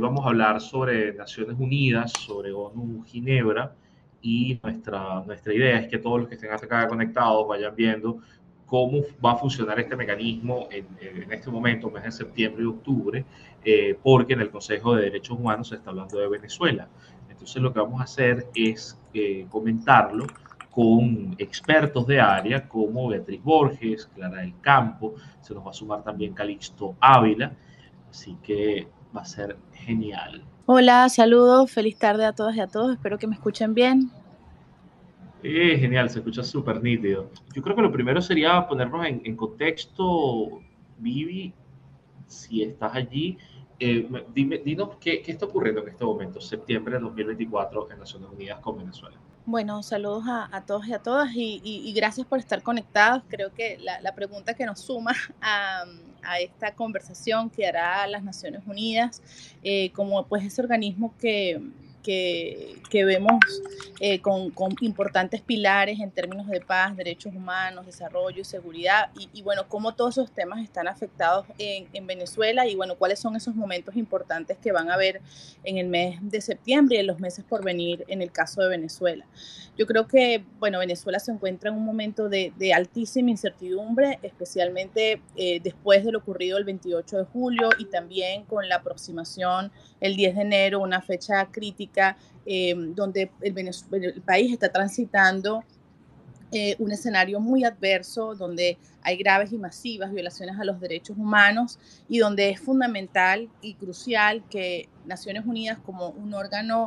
vamos a hablar sobre Naciones Unidas, sobre ONU Ginebra, y nuestra idea es que todos los que estén acá conectados vayan viendo cómo va a funcionar este mecanismo en este momento, mes de septiembre y octubre, porque en el Consejo de Derechos Humanos se está hablando de Venezuela. Entonces lo que vamos a hacer es comentarlo con expertos de área como Beatriz Borges, Clara del Campo, se nos va a sumar también Calixto Ávila, así que va a ser genial. Hola, saludos, feliz tarde a todas y a todos, espero que me escuchen bien. Genial, se escucha súper nítido. Yo creo que lo primero sería ponernos en contexto, Vivi, si estás allí. Dinos qué está ocurriendo en este momento, septiembre de 2024, en Naciones Unidas con Venezuela. Bueno, saludos a todos y a todas y gracias por estar conectados. Creo que la pregunta que nos suma a esta conversación que hará las Naciones Unidas, como pues ese organismo que vemos con importantes pilares en términos de paz, derechos humanos, desarrollo y seguridad, y bueno, cómo todos esos temas están afectados en Venezuela y bueno, cuáles son esos momentos importantes que van a haber en el mes de septiembre y en los meses por venir en el caso de Venezuela. Yo creo que, bueno, Venezuela se encuentra en un momento de altísima incertidumbre, especialmente después de lo ocurrido el 28 de julio y también con la aproximación el 10 de enero, una fecha crítica donde el país está transitando un escenario muy adverso donde hay graves y masivas violaciones a los derechos humanos y donde es fundamental y crucial que Naciones Unidas, como un órgano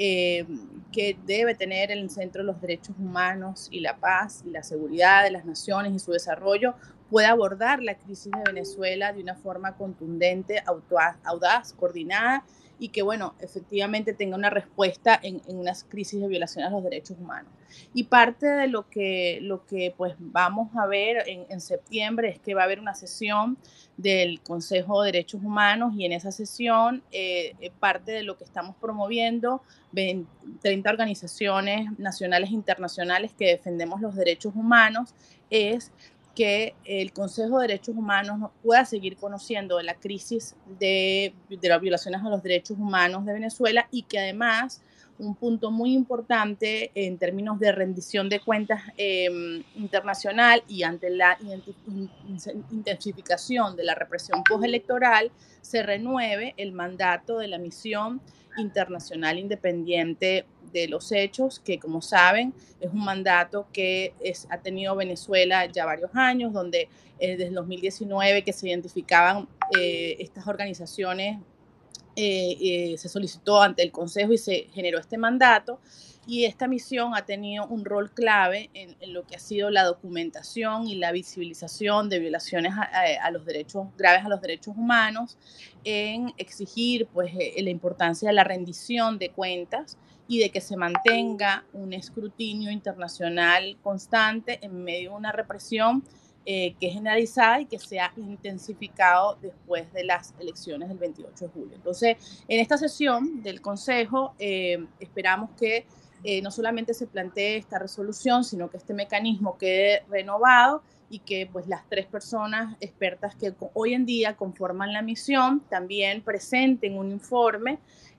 que debe tener en el centro los derechos humanos y la paz y la seguridad de las naciones y su desarrollo, pueda abordar la crisis de Venezuela de una forma contundente, audaz, coordinada y que, bueno, efectivamente tenga una respuesta en unas crisis de violación a los derechos humanos. Y parte de lo que pues vamos a ver en septiembre es que va a haber una sesión del Consejo de Derechos Humanos y en esa sesión parte de lo que estamos promoviendo, 30 organizaciones nacionales e internacionales que defendemos los derechos humanos, es que el Consejo de Derechos Humanos pueda seguir conociendo de la crisis de las violaciones a los derechos humanos de Venezuela y que además un punto muy importante en términos de rendición de cuentas internacional y ante la intensificación de la represión postelectoral, se renueve el mandato de la misión internacional independiente de los hechos, que como saben es un mandato que ha tenido Venezuela ya varios años, donde desde el 2019 que se identificaban estas organizaciones se solicitó ante el Consejo y se generó este mandato. Y esta misión ha tenido un rol clave en lo que ha sido la documentación y la visibilización de violaciones a los derechos graves a los derechos humanos, en exigir pues la importancia de la rendición de cuentas y de que se mantenga un escrutinio internacional constante en medio de una represión que es generalizada y que se ha intensificado después de las elecciones del 28 de julio. Entonces, en esta sesión del Consejo esperamos que no solamente se plantee esta resolución, sino que este mecanismo quede renovado y que pues las 3 personas expertas que hoy en día conforman la misión también presenten un informe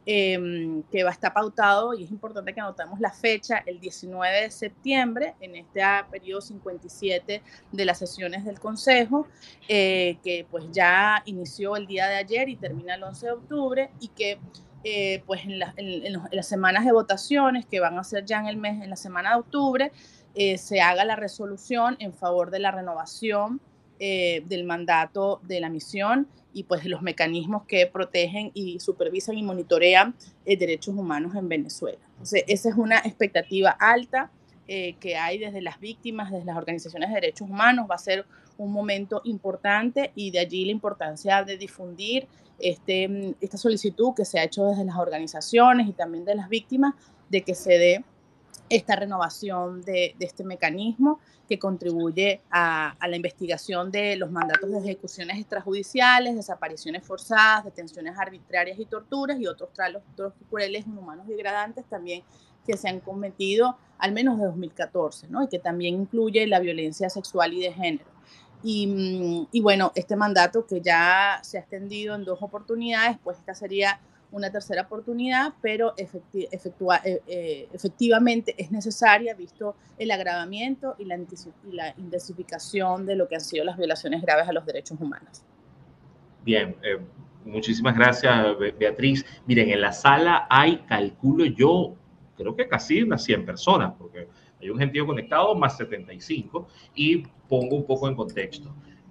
que va a estar pautado, y es importante que anotemos la fecha, el 19 de septiembre, en este periodo 57 de las sesiones del Consejo, que pues ya inició el día de ayer y termina el 11 de octubre, y que pues en las semanas de votaciones que van a ser ya en la semana de octubre, se haga la resolución en favor de la renovación del mandato de la misión y pues los mecanismos que protegen y supervisan y monitorean derechos humanos en Venezuela. Entonces, esa es una expectativa alta que hay desde las víctimas, desde las organizaciones de derechos humanos. Va a ser un momento importante y de allí la importancia de difundir esta solicitud que se ha hecho desde las organizaciones y también de las víctimas de que se dé esta renovación de este mecanismo que contribuye a la investigación de los mandatos de ejecuciones extrajudiciales, desapariciones forzadas, detenciones arbitrarias y torturas y otros tratos crueles, inhumanos y degradantes también que se han cometido al menos de 2014, ¿no? Y que también incluye la violencia sexual y de género. Y bueno, este mandato que ya se ha extendido en 2 oportunidades, pues esta sería una tercera oportunidad, pero efectivamente es necesaria, visto el agravamiento y la intensificación de lo que han sido las violaciones graves a los derechos humanos. Bien, muchísimas gracias, Beatriz. Miren, en la sala hay, calculo yo, creo que casi unas 100 personas, porque hay un gentío conectado más 75, y pongo un poco en contexto.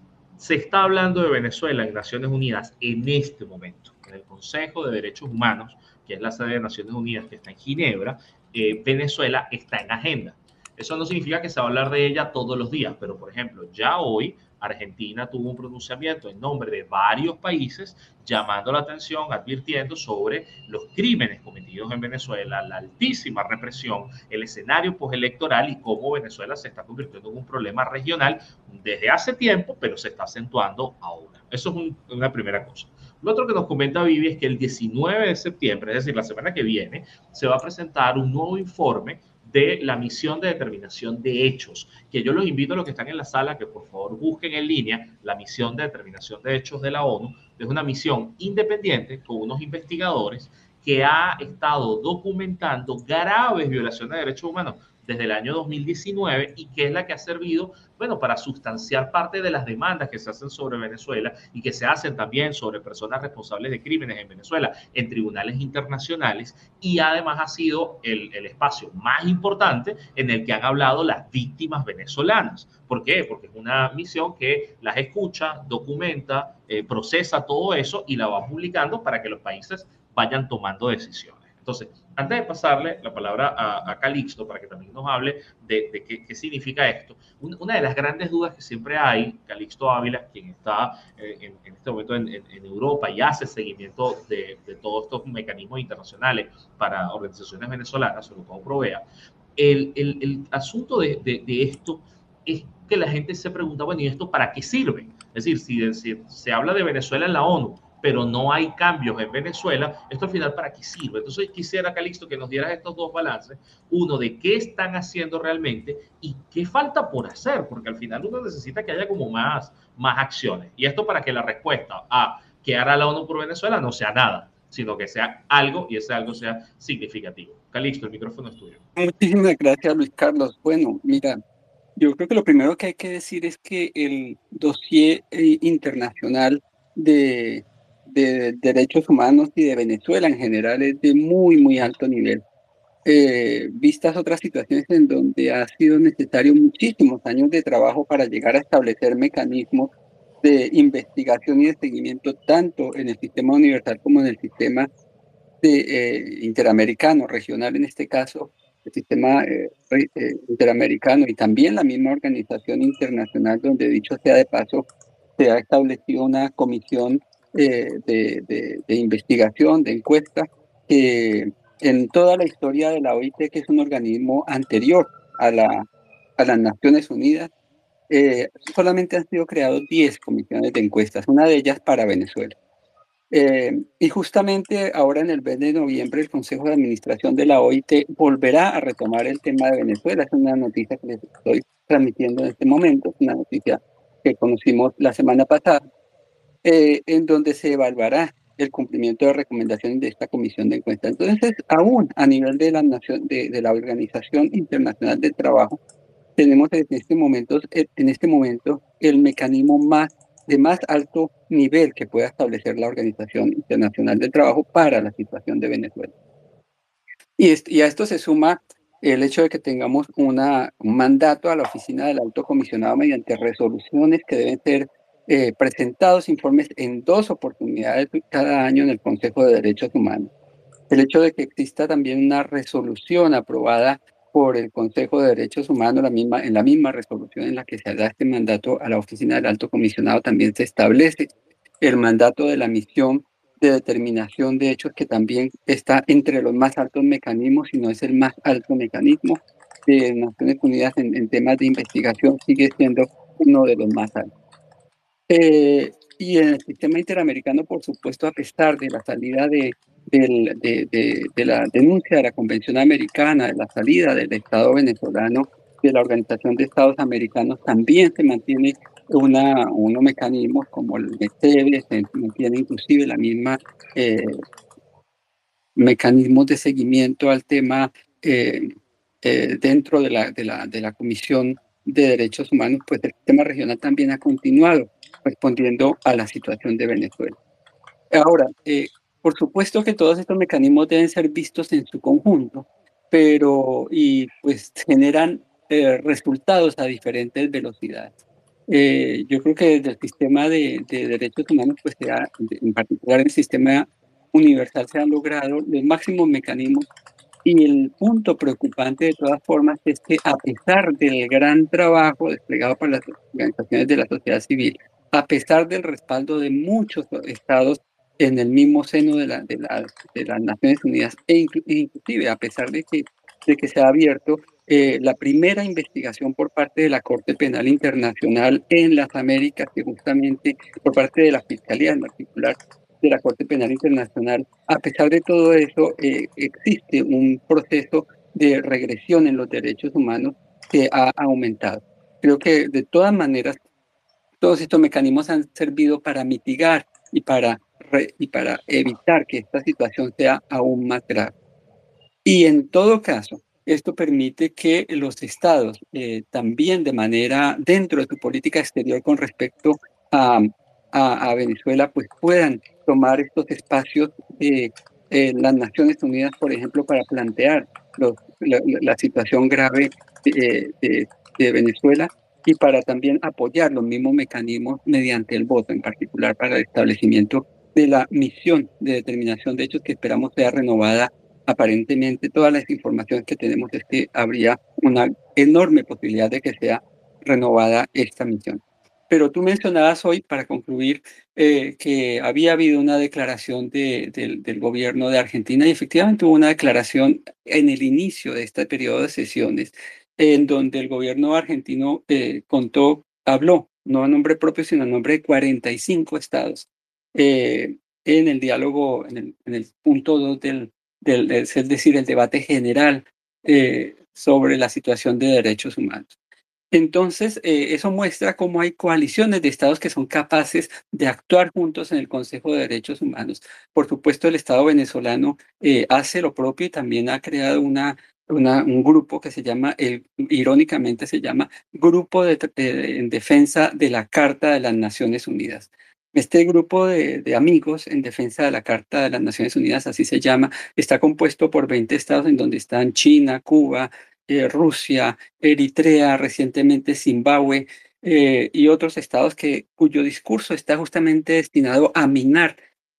Se está hablando de Venezuela en Naciones Unidas en este momento, en el Consejo de Derechos Humanos, que es la sede de Naciones Unidas que está en Ginebra. Venezuela está en agenda. Eso no significa que se va a hablar de ella todos los días, pero por ejemplo, ya hoy Argentina tuvo un pronunciamiento en nombre de varios países llamando la atención, advirtiendo sobre los crímenes cometidos en Venezuela, la altísima represión, el escenario postelectoral y cómo Venezuela se está convirtiendo en un problema regional desde hace tiempo, pero se está acentuando ahora. Eso es una primera cosa. Lo otro que nos comenta Vivi es que el 19 de septiembre, es decir, la semana que viene, se va a presentar un nuevo informe de la misión de determinación de hechos, que yo los invito a los que están en la sala que por favor busquen en línea la misión de determinación de hechos de la ONU. Es una misión independiente con unos investigadores que ha estado documentando graves violaciones de derechos humanos desde el año 2019 y que es la que ha servido, bueno, para sustanciar parte de las demandas que se hacen sobre Venezuela y que se hacen también sobre personas responsables de crímenes en Venezuela en tribunales internacionales, y además ha sido el espacio más importante en el que han hablado las víctimas venezolanas. ¿Por qué? Porque es una misión que las escucha, documenta, procesa todo eso y la va publicando para que los países vayan tomando decisiones. Entonces, antes de pasarle la palabra a Calixto para que también nos hable de qué significa esto, una de las grandes dudas que siempre hay, Calixto Ávila, quien está en este momento en Europa y hace seguimiento de todos estos mecanismos internacionales para organizaciones venezolanas, sobre todo Provea, el asunto de esto es que la gente se pregunta, bueno, ¿y esto para qué sirve? Es decir, si se habla de Venezuela en la ONU, pero no hay cambios en Venezuela, esto al final para qué sirve. Entonces quisiera, Calixto, que nos dieras estos dos balances, uno de qué están haciendo realmente y qué falta por hacer, porque al final uno necesita que haya como más acciones. Y esto para que la respuesta a qué hará la ONU por Venezuela no sea nada, sino que sea algo y ese algo sea significativo. Calixto, el micrófono es tuyo. Muchísimas gracias, Luis Carlos. Bueno, mira, yo creo que lo primero que hay que decir es que el dossier internacional de derechos humanos y de Venezuela en general es de muy, muy alto nivel. Vistas otras situaciones en donde ha sido necesario muchísimos años de trabajo para llegar a establecer mecanismos de investigación y de seguimiento tanto en el sistema universal como en el sistema interamericano, regional en este caso, el sistema interamericano y también la misma organización internacional donde, dicho sea de paso, se ha establecido una comisión de investigación, de encuesta, que en toda la historia de la OIT, que es un organismo anterior a las Naciones Unidas, solamente han sido creados 10 comisiones de encuestas, una de ellas para Venezuela. Y justamente ahora en el mes de noviembre el Consejo de Administración de la OIT volverá a retomar el tema de Venezuela. Es una noticia que les estoy transmitiendo en este momento, es una noticia que conocimos la semana pasada, en donde se evaluará el cumplimiento de recomendaciones de esta comisión de encuesta. Entonces, aún a nivel de la nación, de la Organización Internacional del Trabajo, tenemos en este momento el mecanismo de más alto nivel que pueda establecer la Organización Internacional del Trabajo para la situación de Venezuela. Y a esto se suma el hecho de que tengamos un mandato a la Oficina del Alto Comisionado mediante resoluciones que deben ser presentados informes en 2 oportunidades cada año en el Consejo de Derechos Humanos. El hecho de que exista también una resolución aprobada por el Consejo de Derechos Humanos, en la misma resolución en la que se da este mandato a la Oficina del Alto Comisionado, también se establece el mandato de la misión de determinación de hechos, que también está entre los más altos mecanismos, si no es el más alto mecanismo de Naciones Unidas en temas de investigación, sigue siendo uno de los más altos. Y en el sistema interamericano, por supuesto, a pesar de la salida de la denuncia de la Convención Americana, de la salida del Estado venezolano de la Organización de Estados Americanos, también se mantiene unos mecanismos como el MECEBE, se mantiene inclusive la misma mecanismos de seguimiento al tema dentro de la Comisión de Derechos Humanos, pues el sistema regional también ha continuado respondiendo a la situación de Venezuela. Ahora, por supuesto que todos estos mecanismos deben ser vistos en su conjunto, y pues generan resultados a diferentes velocidades. Yo creo que desde el sistema de derechos humanos, pues en particular el sistema universal, se han logrado los máximos mecanismos, y el punto preocupante de todas formas es que, a pesar del gran trabajo desplegado por las organizaciones de la sociedad civil, a pesar del respaldo de muchos estados en el mismo seno de las Naciones Unidas, inclusive a pesar de que se ha abierto la primera investigación por parte de la Corte Penal Internacional en las Américas, que justamente por parte de la Fiscalía en particular de la Corte Penal Internacional, a pesar de todo eso, existe un proceso de regresión en los derechos humanos que ha aumentado. Creo que de todas maneras, todos estos mecanismos han servido para mitigar y para evitar que esta situación sea aún más grave. Y en todo caso, esto permite que los estados también, de manera dentro de su política exterior con respecto a, a Venezuela, pues puedan tomar estos espacios de las Naciones Unidas, por ejemplo, para plantear la situación grave de Venezuela, y para también apoyar los mismos mecanismos mediante el voto, en particular para el establecimiento de la misión de determinación de hechos, que esperamos sea renovada. Aparentemente, todas las informaciones que tenemos es que habría una enorme posibilidad de que sea renovada esta misión. Pero tú mencionabas hoy, para concluir, que había habido una declaración del gobierno de Argentina, y efectivamente hubo una declaración en el inicio de este periodo de sesiones, en donde el gobierno argentino habló, no a nombre propio, sino a nombre de 45 estados, en el diálogo, en el punto 2 es decir, el debate general sobre la situación de derechos humanos. Entonces, eso muestra cómo hay coaliciones de estados que son capaces de actuar juntos en el Consejo de Derechos Humanos. Por supuesto, el Estado venezolano hace lo propio, y también ha creado un grupo que irónicamente se llama Grupo en Defensa de la Carta de las Naciones Unidas. Este grupo de amigos en defensa de la Carta de las Naciones Unidas, así se llama, está compuesto por 20 estados, en donde están China, Cuba, Rusia, Eritrea, recientemente Zimbabue, y otros estados cuyo discurso está justamente destinado a minar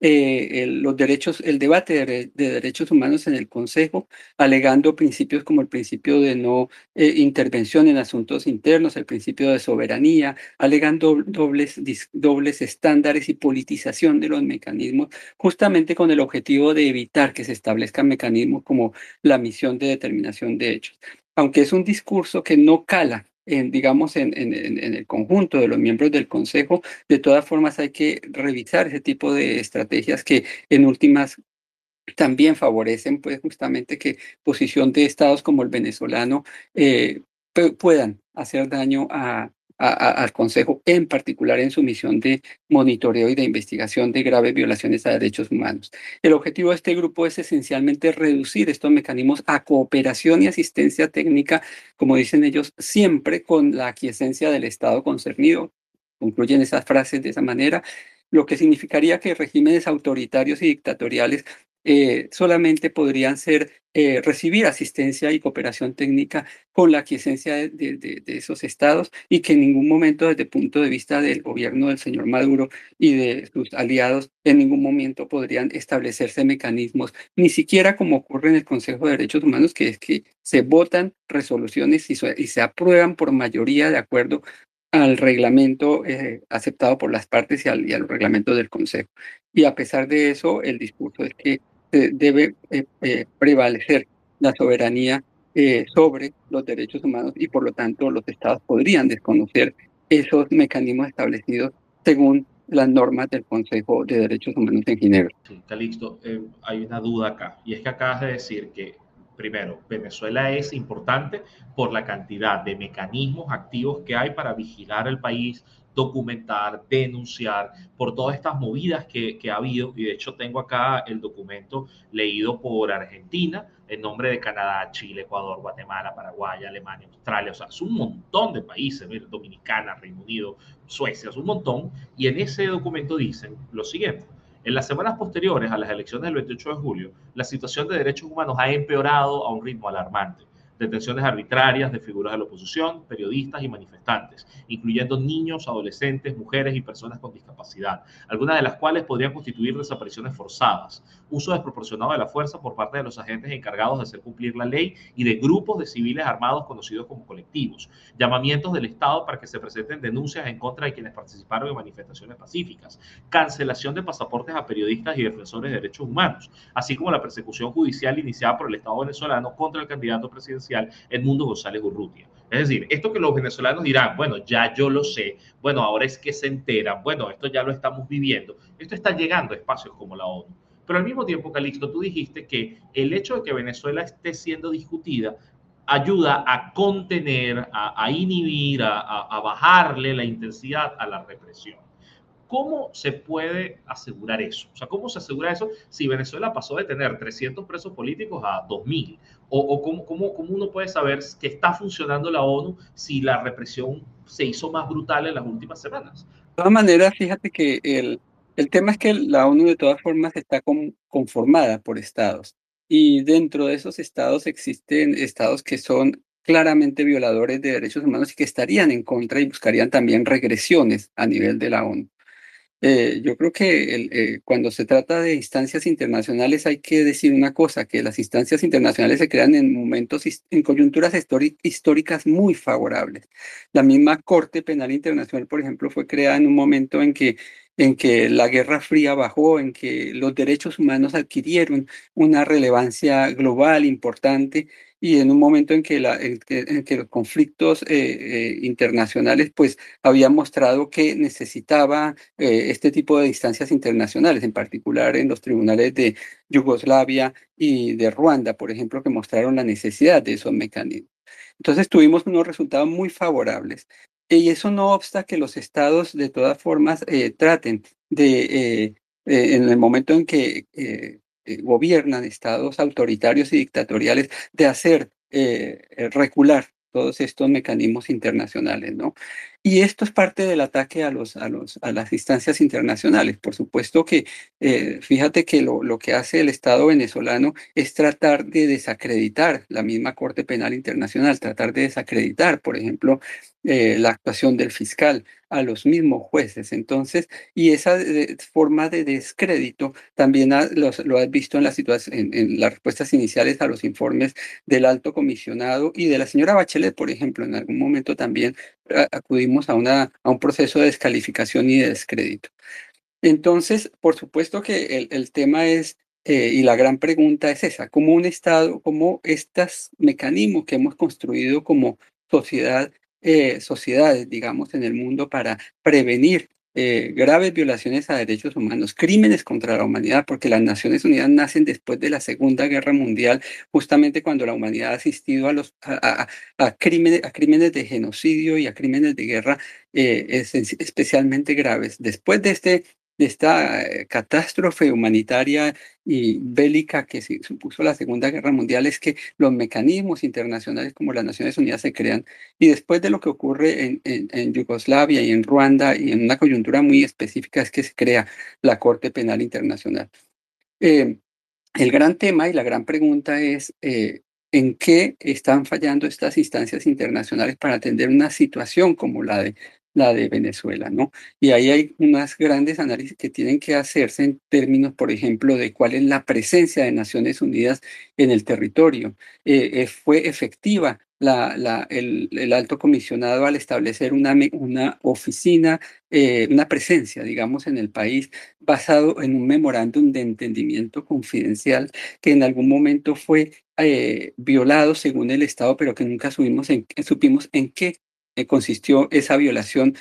el debate de derechos humanos en el Consejo, alegando principios como el principio de no intervención en asuntos internos, el principio de soberanía, alegando dobles estándares y politización de los mecanismos, justamente con el objetivo de evitar que se establezcan mecanismos como la misión de determinación de hechos. Aunque es un discurso que no cala digamos, en el conjunto de los miembros del Consejo, de todas formas hay que revisar ese tipo de estrategias que en últimas también favorecen, pues, justamente que posición de estados como el venezolano puedan hacer daño al Consejo, en particular en su misión de monitoreo y de investigación de graves violaciones a derechos humanos. El objetivo de este grupo es esencialmente reducir estos mecanismos a cooperación y asistencia técnica, como dicen ellos, siempre con la aquiescencia del Estado concernido. Concluyen esas frases de esa manera, lo que significaría que regímenes autoritarios y dictatoriales solamente podrían recibir asistencia y cooperación técnica con la aquiescencia de esos estados, y que en ningún momento, desde el punto de vista del gobierno del señor Maduro y de sus aliados, en ningún momento podrían establecerse mecanismos, ni siquiera como ocurre en el Consejo de Derechos Humanos, que es que se votan resoluciones y se aprueban por mayoría de acuerdo al reglamento aceptado por las partes y al reglamento del Consejo. Y a pesar de eso, el discurso es que debe prevalecer la soberanía sobre los derechos humanos, y por lo tanto los estados podrían desconocer esos mecanismos establecidos según las normas del Consejo de Derechos Humanos en Ginebra. Sí, Calixto, hay una duda acá, y es que acabas de decir que Primero, Venezuela es importante por la cantidad de mecanismos activos que hay para vigilar el país, documentar, denunciar, por todas estas movidas que ha habido. Y de hecho tengo acá el documento leído por Argentina, en nombre de Canadá, Chile, Ecuador, Guatemala, Paraguay, Alemania, Australia. O sea, es un montón de países, mira, Dominicana, Reino Unido, Suecia, es un montón. Y en ese documento dicen lo siguiente. En las semanas posteriores a las elecciones del 28 de julio, la situación de derechos humanos ha empeorado a un ritmo alarmante. Detenciones arbitrarias de figuras de la oposición, periodistas y manifestantes, incluyendo niños, adolescentes, mujeres y personas con discapacidad, algunas de las cuales podrían constituir desapariciones forzadas, uso desproporcionado de la fuerza por parte de los agentes encargados de hacer cumplir la ley y de grupos de civiles armados conocidos como colectivos, llamamientos del Estado para que se presenten denuncias en contra de quienes participaron en manifestaciones pacíficas, cancelación de pasaportes a periodistas y defensores de derechos humanos, así como la persecución judicial iniciada por el Estado venezolano contra el candidato presidencial Edmundo González Urrutia. Es decir, esto que los venezolanos dirán, bueno, ya yo lo sé, bueno, ahora es que se enteran, bueno, esto ya lo estamos viviendo, esto está llegando a espacios como la ONU. Pero al mismo tiempo, Calixto, tú dijiste que el hecho de que Venezuela esté siendo discutida ayuda a contener, a inhibir, a bajarle la intensidad a la represión. ¿Cómo se puede asegurar eso? O sea, ¿cómo se asegura eso si Venezuela pasó de tener 300 presos políticos a 2.000? ¿O cómo uno puede saber que está funcionando la ONU si la represión se hizo más brutal en las últimas semanas? De todas maneras, fíjate que el tema es que la ONU de todas formas está conformada por estados y dentro de esos estados existen estados que son claramente violadores de derechos humanos y que estarían en contra y buscarían también regresiones a nivel de la ONU. Yo creo que cuando se trata de instancias internacionales hay que decir una cosa, que las instancias internacionales se crean en momentos, en coyunturas históricas muy favorables. La misma Corte Penal Internacional, por ejemplo, fue creada en un momento en que la Guerra Fría bajó, en que los derechos humanos adquirieron una relevancia global importante y en un momento en que los conflictos internacionales pues habían mostrado que necesitaba este tipo de instancias internacionales, en particular en los tribunales de Yugoslavia y de Ruanda, por ejemplo, que mostraron la necesidad de esos mecanismos. Entonces tuvimos unos resultados muy favorables. Y eso no obsta que los estados de todas formas traten en el momento en que gobiernan estados autoritarios y dictatoriales, de hacer recular todos estos mecanismos internacionales, ¿no? Y esto es parte del ataque a las instancias internacionales. Por supuesto que, fíjate que lo que hace el Estado venezolano es tratar de desacreditar la misma Corte Penal Internacional, tratar de desacreditar, por ejemplo, la actuación del fiscal, a los mismos jueces. Entonces, y esa forma de descrédito también lo has visto en en las respuestas iniciales a los informes del alto comisionado y de la señora Bachelet, por ejemplo, en algún momento también acudimos a un proceso de descalificación y de descrédito. Entonces, por supuesto que el tema es, y la gran pregunta es esa, ¿cómo un Estado, cómo estos mecanismos que hemos construido como sociedades, digamos, en el mundo para prevenir graves violaciones a derechos humanos, crímenes contra la humanidad, porque las Naciones Unidas nacen después de la Segunda Guerra Mundial, justamente cuando la humanidad ha asistido a crímenes de genocidio y a crímenes de guerra especialmente graves. Después de esta catástrofe humanitaria y bélica que supuso la Segunda Guerra Mundial, es que los mecanismos internacionales como las Naciones Unidas se crean. Y después de lo que ocurre en Yugoslavia y en Ruanda, y en una coyuntura muy específica, es que se crea la Corte Penal Internacional. Eh, el gran tema y la gran pregunta es ¿en qué están fallando estas instancias internacionales para atender una situación como la de Venezuela, ¿no? Y ahí hay unas grandes análisis que tienen que hacerse en términos, por ejemplo, de cuál es la presencia de Naciones Unidas en el territorio. ¿Fue efectiva el alto comisionado al establecer una oficina, una presencia, digamos, en el país, basado en un memorándum de entendimiento confidencial que en algún momento fue violado según el Estado, pero que nunca supimos en qué consistió esa violación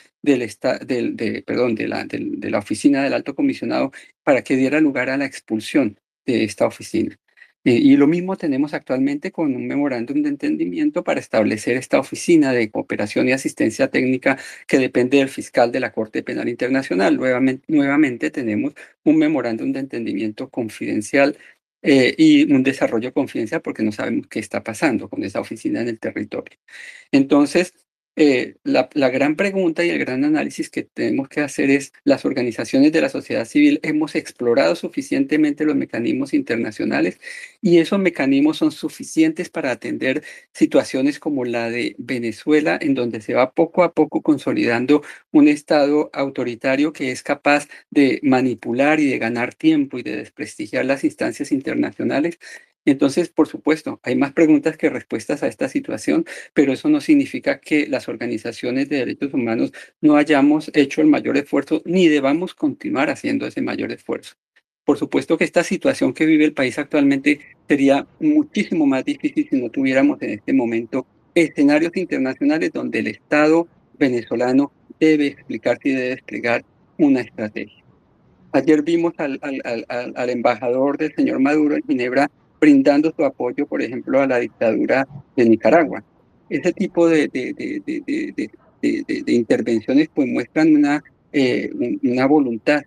de la oficina del alto comisionado para que diera lugar a la expulsión de esta oficina? Y lo mismo tenemos actualmente con un memorándum de entendimiento para establecer esta oficina de cooperación y asistencia técnica que depende del fiscal de la Corte Penal Internacional. Nuevamente tenemos un memorándum de entendimiento confidencial y un desarrollo confidencial porque no sabemos qué está pasando con esa oficina en el territorio. Entonces, la gran pregunta y el gran análisis que tenemos que hacer es, ¿las organizaciones de la sociedad civil hemos explorado suficientemente los mecanismos internacionales y esos mecanismos son suficientes para atender situaciones como la de Venezuela, en donde se va poco a poco consolidando un Estado autoritario que es capaz de manipular y de ganar tiempo y de desprestigiar las instancias internacionales? Entonces, por supuesto, hay más preguntas que respuestas a esta situación, pero eso no significa que las organizaciones de derechos humanos no hayamos hecho el mayor esfuerzo ni debamos continuar haciendo ese mayor esfuerzo. Por supuesto que esta situación que vive el país actualmente sería muchísimo más difícil si no tuviéramos en este momento escenarios internacionales donde el Estado venezolano debe explicarse y debe desplegar una estrategia. Ayer vimos al embajador del señor Maduro en Ginebra brindando su apoyo, por ejemplo, a la dictadura de Nicaragua. Ese tipo de intervenciones pues muestran una voluntad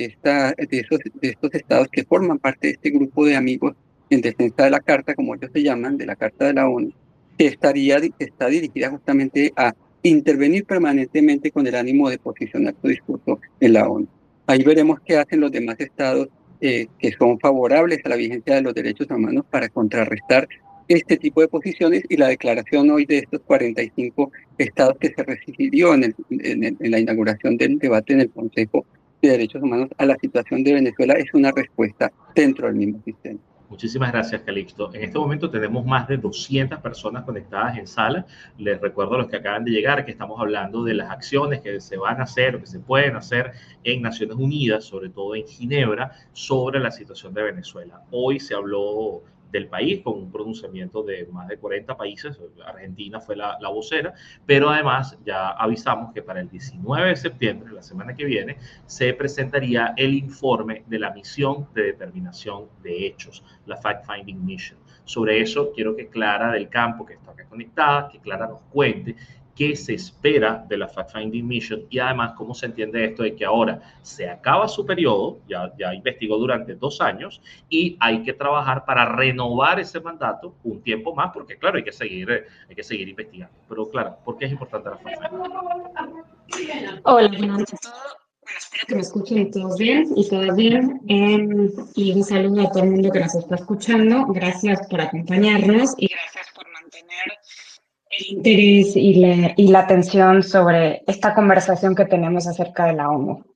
de estos estados que forman parte de este grupo de amigos en defensa de la Carta, como ellos se llaman, de la Carta de la ONU, que está dirigida justamente a intervenir permanentemente con el ánimo de posicionar su discurso en la ONU. Ahí veremos qué hacen los demás estados que son favorables a la vigencia de los derechos humanos para contrarrestar este tipo de posiciones y la declaración hoy de estos 45 estados que se recibió en la inauguración del debate en el Consejo de Derechos Humanos a la situación de Venezuela es una respuesta dentro del mismo sistema. Muchísimas gracias, Calixto. En este momento tenemos más de 200 personas conectadas en sala. Les recuerdo a los que acaban de llegar que estamos hablando de las acciones que se van a hacer o que se pueden hacer en Naciones Unidas, sobre todo en Ginebra, sobre la situación de Venezuela. Hoy se habló del país con un pronunciamiento de más de 40 países. Argentina fue la vocera, pero además ya avisamos que para el 19 de septiembre, la semana que viene, se presentaría el informe de la misión de determinación de hechos, la Fact Finding Mission. Sobre eso quiero que Clara del Campo, que está acá conectada, que Clara nos cuente qué se espera de la Fact Finding Mission y además cómo se entiende esto de que ahora se acaba su periodo, ya investigó durante 2 años y hay que trabajar para renovar ese mandato un tiempo más porque claro, hay que seguir investigando. Pero Clara, ¿por qué es importante la Fact Finding? Hola, buenas noches a todos. Bueno, espero que me escuchen todos bien y todas bien. Y un saludo a todo el mundo que nos está escuchando. Gracias por acompañarnos y gracias por mantener el interés y la atención sobre esta conversación que tenemos acerca de la ONU.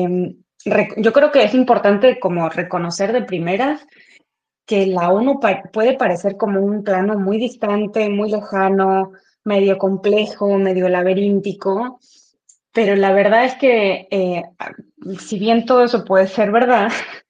Yo creo que es importante como reconocer de primeras que la ONU puede parecer como un plano muy distante, muy lejano, medio complejo, medio laberíntico, pero la verdad es que si bien todo eso puede ser verdad,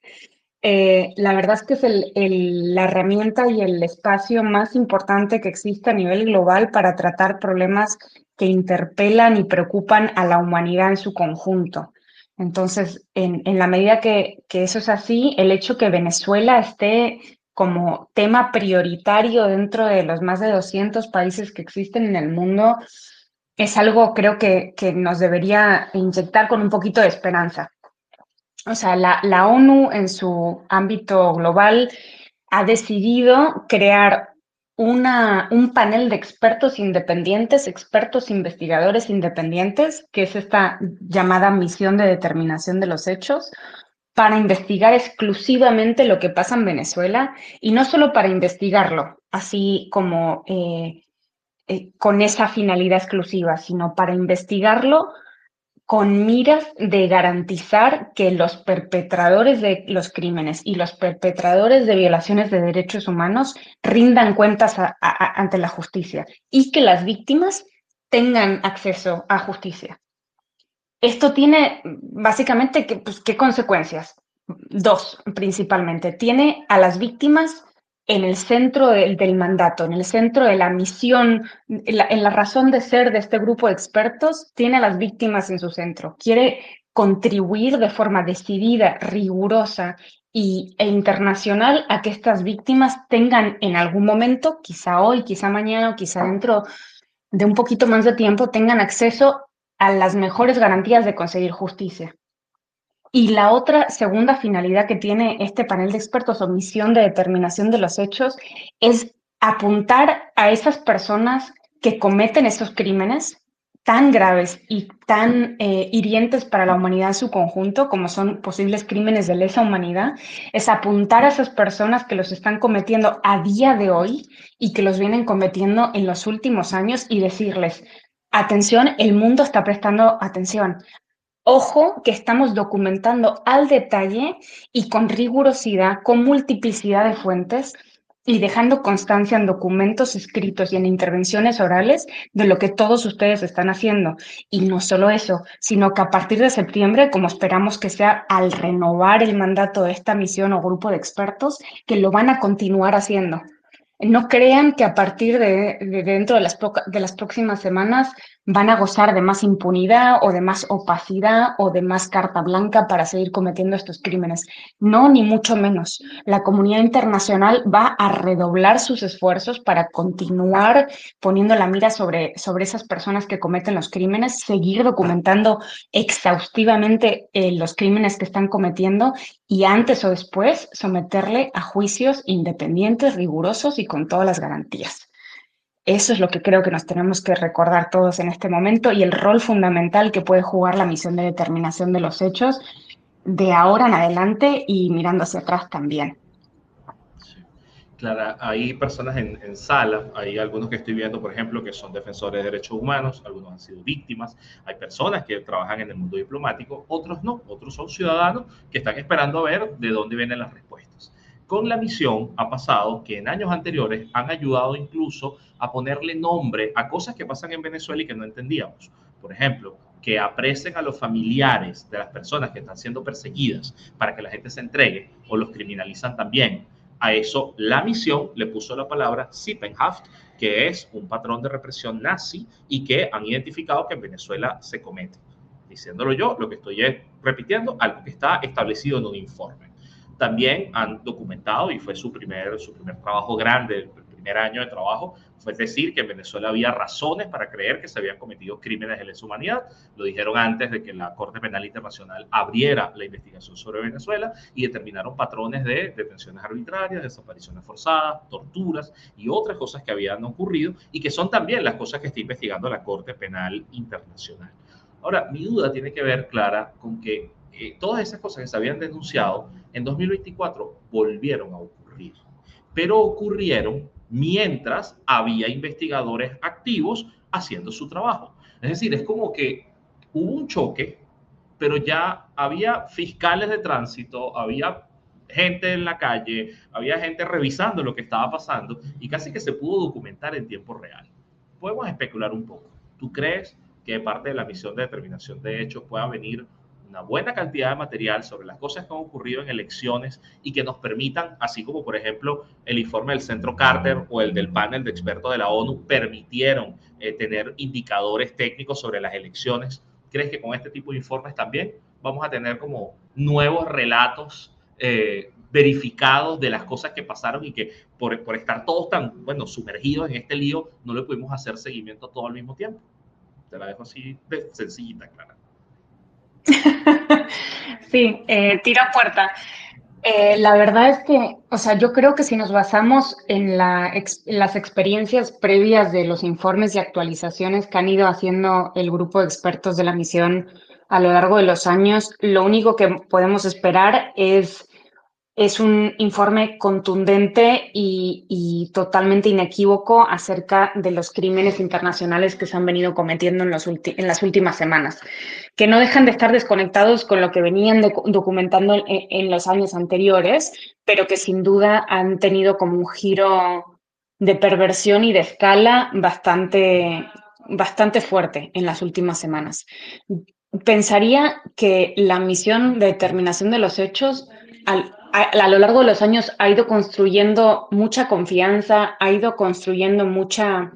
la verdad es que es la herramienta y el espacio más importante que existe a nivel global para tratar problemas que interpelan y preocupan a la humanidad en su conjunto. Entonces, en la medida que eso es así, el hecho que Venezuela esté como tema prioritario dentro de los más de 200 países que existen en el mundo es algo creo que nos debería inyectar con un poquito de esperanza. O sea, la ONU en su ámbito global ha decidido crear un panel de expertos independientes, expertos investigadores independientes, que es esta llamada misión de determinación de los hechos, para investigar exclusivamente lo que pasa en Venezuela y no solo para investigarlo, así como con esa finalidad exclusiva, sino para investigarlo con miras de garantizar que los perpetradores de los crímenes y los perpetradores de violaciones de derechos humanos rindan cuentas ante la justicia y que las víctimas tengan acceso a justicia. Esto tiene básicamente ¿qué consecuencias? 2, principalmente. Tiene a las víctimas en el centro del mandato, en el centro de la misión, en la razón de ser de este grupo de expertos, tiene a las víctimas en su centro. Quiere contribuir de forma decidida, rigurosa e internacional a que estas víctimas tengan en algún momento, quizá hoy, quizá mañana o quizá dentro de un poquito más de tiempo, tengan acceso a las mejores garantías de conseguir justicia. Y la otra segunda finalidad que tiene este panel de expertos o misión de determinación de los hechos es apuntar a esas personas que cometen esos crímenes tan graves y tan hirientes para la humanidad en su conjunto, como son posibles crímenes de lesa humanidad, es apuntar a esas personas que los están cometiendo a día de hoy y que los vienen cometiendo en los últimos años y decirles, atención, el mundo está prestando atención. Ojo que estamos documentando al detalle y con rigurosidad, con multiplicidad de fuentes y dejando constancia en documentos escritos y en intervenciones orales de lo que todos ustedes están haciendo. Y no solo eso, sino que a partir de septiembre, como esperamos que sea al renovar el mandato de esta misión o grupo de expertos, que lo van a continuar haciendo. No crean que a partir de dentro de las próximas semanas van a gozar de más impunidad o de más opacidad o de más carta blanca para seguir cometiendo estos crímenes. No, ni mucho menos. La comunidad internacional va a redoblar sus esfuerzos para continuar poniendo la mira sobre esas personas que cometen los crímenes, seguir documentando exhaustivamente los crímenes que están cometiendo y antes o después someterle a juicios independientes, rigurosos y con todas las garantías. Eso es lo que creo que nos tenemos que recordar todos en este momento y el rol fundamental que puede jugar la misión de determinación de los hechos de ahora en adelante y mirando hacia atrás también. Clara, hay personas en sala, hay algunos que estoy viendo, por ejemplo, que son defensores de derechos humanos, algunos han sido víctimas, hay personas que trabajan en el mundo diplomático, otros no, otros son ciudadanos que están esperando a ver de dónde vienen las respuestas. Con la misión ha pasado que en años anteriores han ayudado incluso a ponerle nombre a cosas que pasan en Venezuela y que no entendíamos. Por ejemplo, que apresen a los familiares de las personas que están siendo perseguidas para que la gente se entregue o los criminalizan también. A eso la misión le puso la palabra Sippenhaft, que es un patrón de represión nazi y que han identificado que en Venezuela se comete. Diciéndolo yo, lo que estoy es repitiendo algo que está establecido en un informe. También han documentado, y fue su primer trabajo grande, el primer año de trabajo, fue decir que en Venezuela había razones para creer que se habían cometido crímenes de lesa humanidad. Lo dijeron antes de que la Corte Penal Internacional abriera la investigación sobre Venezuela y determinaron patrones de detenciones arbitrarias, desapariciones forzadas, torturas y otras cosas que habían ocurrido y que son también las cosas que está investigando la Corte Penal Internacional. Ahora, mi duda tiene que ver, Clara, con que todas esas cosas que se habían denunciado en 2024 volvieron a ocurrir, pero ocurrieron mientras había investigadores activos haciendo su trabajo. Es decir, es como que hubo un choque, pero ya había fiscales de tránsito, había gente en la calle, había gente revisando lo que estaba pasando y casi que se pudo documentar en tiempo real. Podemos especular un poco. ¿Tú crees que de parte de la misión de determinación de hechos pueda venir una buena cantidad de material sobre las cosas que han ocurrido en elecciones y que nos permitan, así como por ejemplo el informe del Centro Carter o el del panel de expertos de la ONU, permitieron tener indicadores técnicos sobre las elecciones? ¿Crees que con este tipo de informes también vamos a tener como nuevos relatos verificados de las cosas que pasaron y que por estar todos tan, sumergidos en este lío, no le pudimos hacer seguimiento todo al mismo tiempo? Te la dejo así de sencillita, Clara. Sí, tiro a puerta. La verdad es que, o sea, yo creo que si nos basamos en las experiencias previas de los informes y actualizaciones que han ido haciendo el grupo de expertos de la misión a lo largo de los años, lo único que podemos esperar es un informe contundente y totalmente inequívoco acerca de los crímenes internacionales que se han venido cometiendo en las últimas semanas, que no dejan de estar desconectados con lo que venían documentando en los años anteriores, pero que sin duda han tenido como un giro de perversión y de escala bastante fuerte en las últimas semanas. Pensaría que la misión de determinación de los hechos a lo largo de los años ha ido construyendo mucha confianza, ha ido construyendo mucha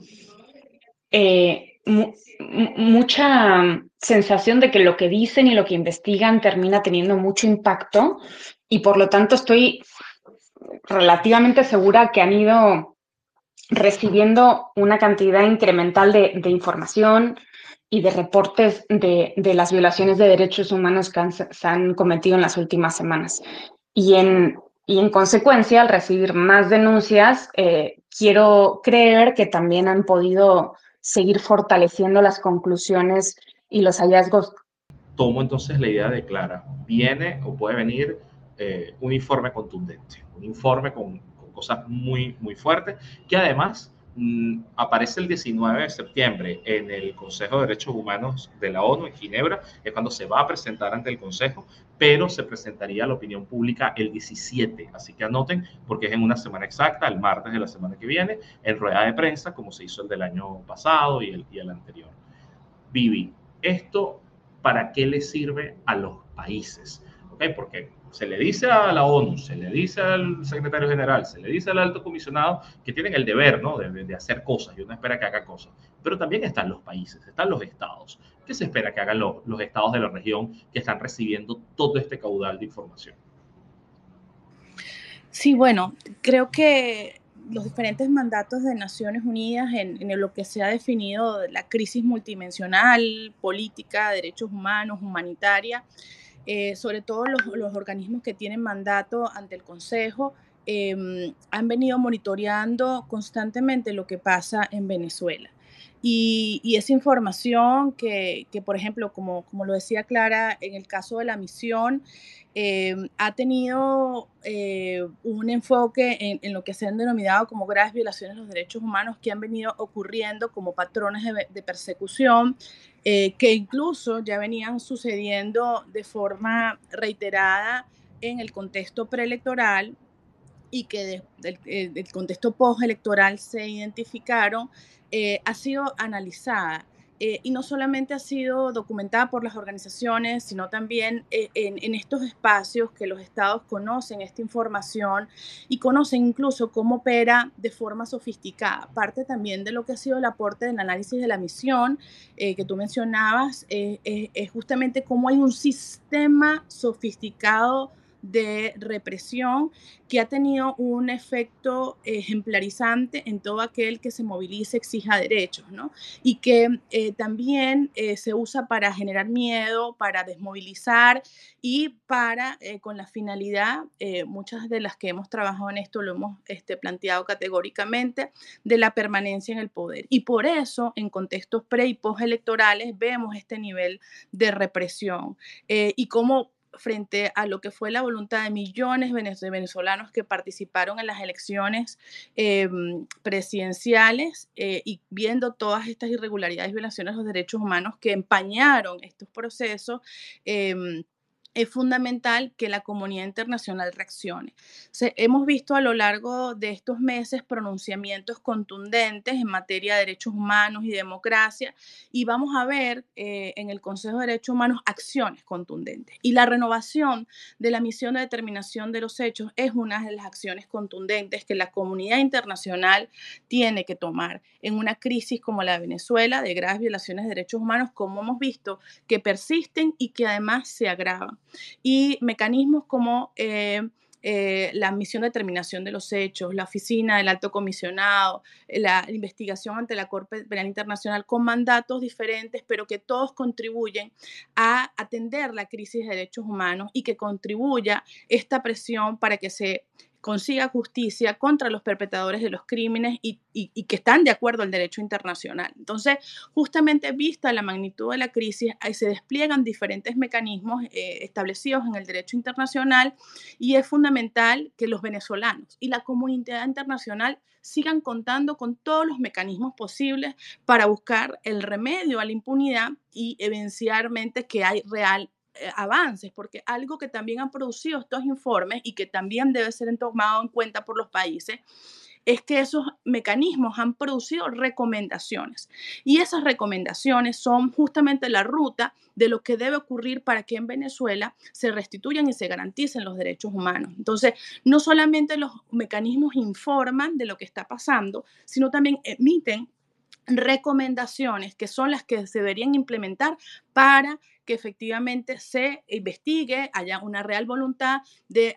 sensación de que lo que dicen y lo que investigan termina teniendo mucho impacto y por lo tanto estoy relativamente segura que han ido recibiendo una cantidad incremental de información y de reportes de las violaciones de derechos humanos que se han cometido en las últimas semanas. Y en consecuencia, al recibir más denuncias, quiero creer que también han podido seguir fortaleciendo las conclusiones y los hallazgos. Tomo entonces la idea de Clara. Viene o puede venir un informe contundente, un informe con cosas muy, muy fuertes, que además aparece el 19 de septiembre en el Consejo de Derechos Humanos de la ONU en Ginebra, es cuando se va a presentar ante el Consejo, pero se presentaría a la opinión pública el 17, así que anoten, porque es en una semana exacta, el martes de la semana que viene, en rueda de prensa, como se hizo el del año pasado y el anterior. Vivi, esto ¿para qué le sirve a los países? ¿Okay? Porque se le dice a la ONU, se le dice al secretario general, se le dice al alto comisionado que tienen el deber, ¿no?, de hacer cosas, y uno espera que haga cosas, pero también están los países, están los estados. ¿Qué se espera que hagan los estados de la región que están recibiendo todo este caudal de información? Sí, bueno, creo que los diferentes mandatos de Naciones Unidas en lo que se ha definido la crisis multidimensional, política, derechos humanos, humanitaria, sobre todo los organismos que tienen mandato ante el Consejo, han venido monitoreando constantemente lo que pasa en Venezuela. Y esa información que, por ejemplo, como lo decía Clara, en el caso de la misión, ha tenido un enfoque en lo que se han denominado como graves violaciones de los derechos humanos que han venido ocurriendo como patrones de persecución, que incluso ya venían sucediendo de forma reiterada en el contexto preelectoral y que del contexto postelectoral se identificaron, ha sido analizada. Y no solamente ha sido documentada por las organizaciones, sino también en estos espacios que los estados conocen esta información y conocen incluso cómo opera de forma sofisticada. Parte también de lo que ha sido el aporte del análisis de la misión que tú mencionabas, es justamente cómo hay un sistema sofisticado de represión que ha tenido un efecto ejemplarizante en todo aquel que se movilice, exija derechos, ¿no? Y que también se usa para generar miedo, para desmovilizar y para, con la finalidad, muchas de las que hemos trabajado en esto lo hemos planteado categóricamente, de la permanencia en el poder. Y por eso, en contextos pre y postelectorales, vemos este nivel de represión y cómo frente a lo que fue la voluntad de millones de venezolanos que participaron en las elecciones presidenciales y viendo todas estas irregularidades y violaciones de los derechos humanos que empañaron estos procesos, es fundamental que la comunidad internacional reaccione. Hemos visto a lo largo de estos meses pronunciamientos contundentes en materia de derechos humanos y democracia, y vamos a ver en el Consejo de Derechos Humanos acciones contundentes. Y la renovación de la misión de determinación de los hechos es una de las acciones contundentes que la comunidad internacional tiene que tomar en una crisis como la de Venezuela, de graves violaciones de derechos humanos, como hemos visto, que persisten y que además se agravan. Y mecanismos como la misión de determinación de los hechos, la oficina del alto comisionado, la investigación ante la Corte Penal Internacional con mandatos diferentes, pero que todos contribuyen a atender la crisis de derechos humanos y que contribuya esta presión para que se consiga justicia contra los perpetradores de los crímenes y que están de acuerdo al derecho internacional. Entonces, justamente vista la magnitud de la crisis, se despliegan diferentes mecanismos establecidos en el derecho internacional y es fundamental que los venezolanos y la comunidad internacional sigan contando con todos los mecanismos posibles para buscar el remedio a la impunidad y evidenciarmente que hay real avances, porque algo que también han producido estos informes y que también debe ser tomado en cuenta por los países es que esos mecanismos han producido recomendaciones y esas recomendaciones son justamente la ruta de lo que debe ocurrir para que en Venezuela se restituyan y se garanticen los derechos humanos. Entonces, no solamente los mecanismos informan de lo que está pasando, sino también emiten recomendaciones que son las que se deberían implementar para que efectivamente se investigue, haya una real voluntad de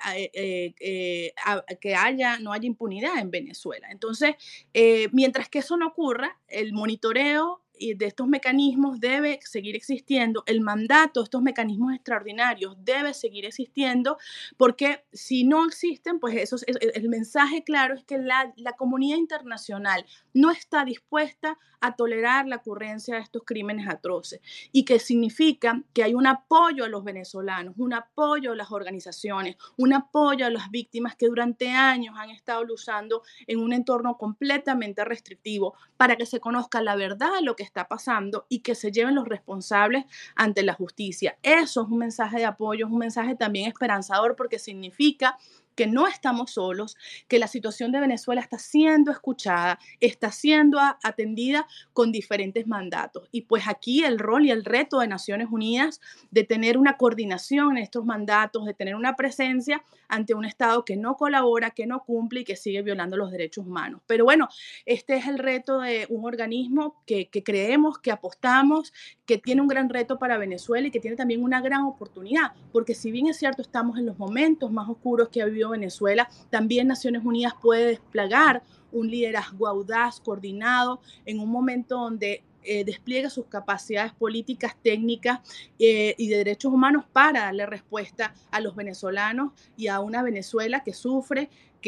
que no haya impunidad en Venezuela. Entonces, mientras que eso no ocurra, el monitoreo de estos mecanismos debe seguir existiendo, el mandato de estos mecanismos extraordinarios debe seguir existiendo, porque si no existen, pues el mensaje claro es que la comunidad internacional no está dispuesta a tolerar la ocurrencia de estos crímenes atroces, y que significa que hay un apoyo a los venezolanos, un apoyo a las organizaciones, un apoyo a las víctimas que durante años han estado luchando en un entorno completamente restrictivo para que se conozca la verdad de lo que está pasando y que se lleven los responsables ante la justicia. Eso es un mensaje de apoyo, es un mensaje también esperanzador, porque significa que no estamos solos, que la situación de Venezuela está siendo escuchada, está siendo atendida con diferentes mandatos. Y pues aquí el rol y el reto de Naciones Unidas de tener una coordinación en estos mandatos, de tener una presencia ante un Estado que no colabora, que no cumple y que sigue violando los derechos humanos. Pero bueno, este es el reto de un organismo que creemos, que apostamos, que tiene un gran reto para Venezuela y que tiene también una gran oportunidad, porque si bien es cierto, estamos en los momentos más oscuros que ha vivido Venezuela, también Naciones Unidas puede desplegar un liderazgo audaz, coordinado, en un momento donde despliegue sus capacidades políticas, técnicas y de derechos humanos para darle respuesta a los venezolanos y a una Venezuela que sufre,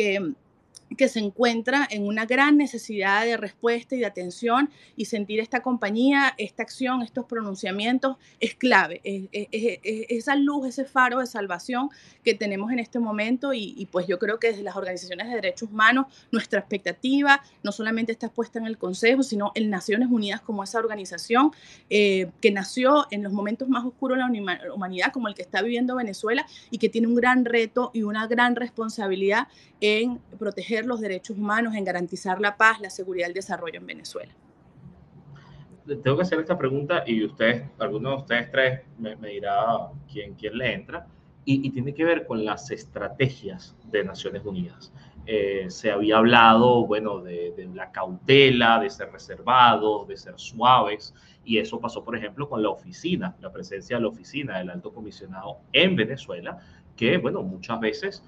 que se encuentra en una gran necesidad de respuesta y de atención, y sentir esta compañía, esta acción, estos pronunciamientos es clave, es esa luz, ese faro de salvación que tenemos en este momento, y pues yo creo que desde las organizaciones de derechos humanos nuestra expectativa no solamente está puesta en el Consejo, sino en Naciones Unidas como esa organización que nació en los momentos más oscuros de la humanidad, como el que está viviendo Venezuela, y que tiene un gran reto y una gran responsabilidad en proteger los derechos humanos, en garantizar la paz, la seguridad y el desarrollo en Venezuela. Tengo que hacer esta pregunta y alguno de ustedes tres me dirá quién le entra, y tiene que ver con las estrategias de Naciones Unidas. Se había hablado, bueno, de la cautela, de ser reservados, de ser suaves, y eso pasó, por ejemplo, con la presencia de la oficina del Alto Comisionado en Venezuela, que, bueno, muchas veces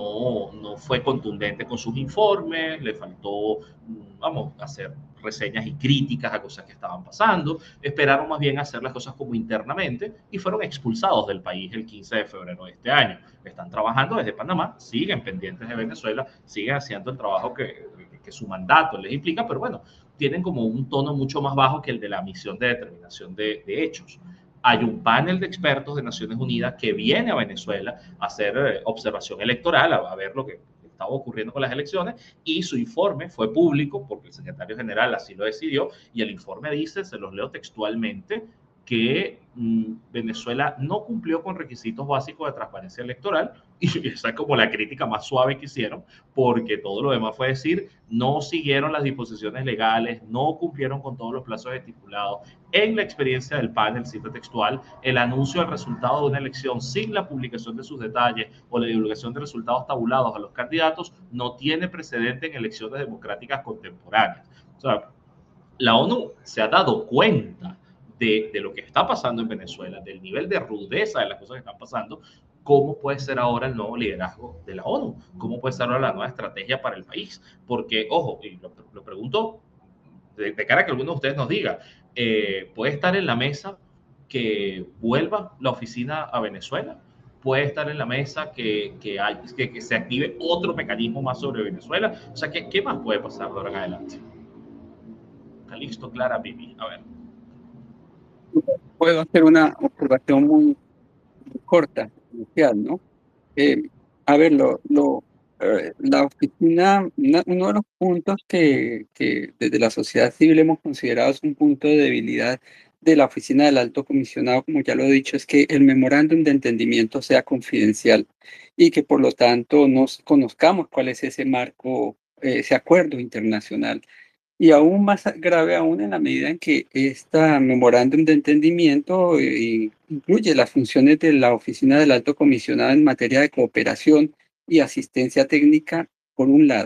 no fue contundente con sus informes, le faltó, vamos, hacer reseñas y críticas a cosas que estaban pasando, esperaron más bien hacer las cosas como internamente y fueron expulsados del país el 15 de febrero de este año. Están trabajando desde Panamá, siguen pendientes de Venezuela, siguen haciendo el trabajo que su mandato les implica, pero bueno, tienen como un tono mucho más bajo que el de la misión de determinación de hechos. Hay un panel de expertos de Naciones Unidas que viene a Venezuela a hacer observación electoral, a ver lo que estaba ocurriendo con las elecciones, y su informe fue público porque el secretario general así lo decidió, y el informe dice, se los leo textualmente, que Venezuela no cumplió con requisitos básicos de transparencia electoral, y esa es como la crítica más suave que hicieron, porque todo lo demás fue decir, no siguieron las disposiciones legales, no cumplieron con todos los plazos estipulados. En la experiencia del panel, cita textual, el anuncio del resultado de una elección sin la publicación de sus detalles o la divulgación de resultados tabulados a los candidatos no tiene precedente en elecciones democráticas contemporáneas. O sea, la ONU se ha dado cuenta de lo que está pasando en Venezuela, del nivel de rudeza de las cosas que están pasando. ¿Cómo puede ser ahora el nuevo liderazgo de la ONU? ¿Cómo puede ser ahora la nueva estrategia para el país? Porque, ojo, y lo pregunto de cara a que alguno de ustedes nos diga, ¿puede estar en la mesa que vuelva la oficina a Venezuela? ¿Puede estar en la mesa que se active otro mecanismo más sobre Venezuela? O sea, ¿qué más puede pasar de ahora en adelante? Calixto, Clara, Vivi, a ver. Puedo hacer una observación muy corta, inicial, ¿no? A ver, la oficina, uno de los puntos que desde la sociedad civil hemos considerado es un punto de debilidad de la oficina del Alto Comisionado, como ya lo he dicho, es que el memorándum de entendimiento sea confidencial y que por lo tanto nos conozcamos cuál es ese marco, ese acuerdo internacional. Y aún más grave aún en la medida en que esta memorándum de entendimiento incluye las funciones de la Oficina del Alto Comisionado en materia de cooperación y asistencia técnica, por un lado,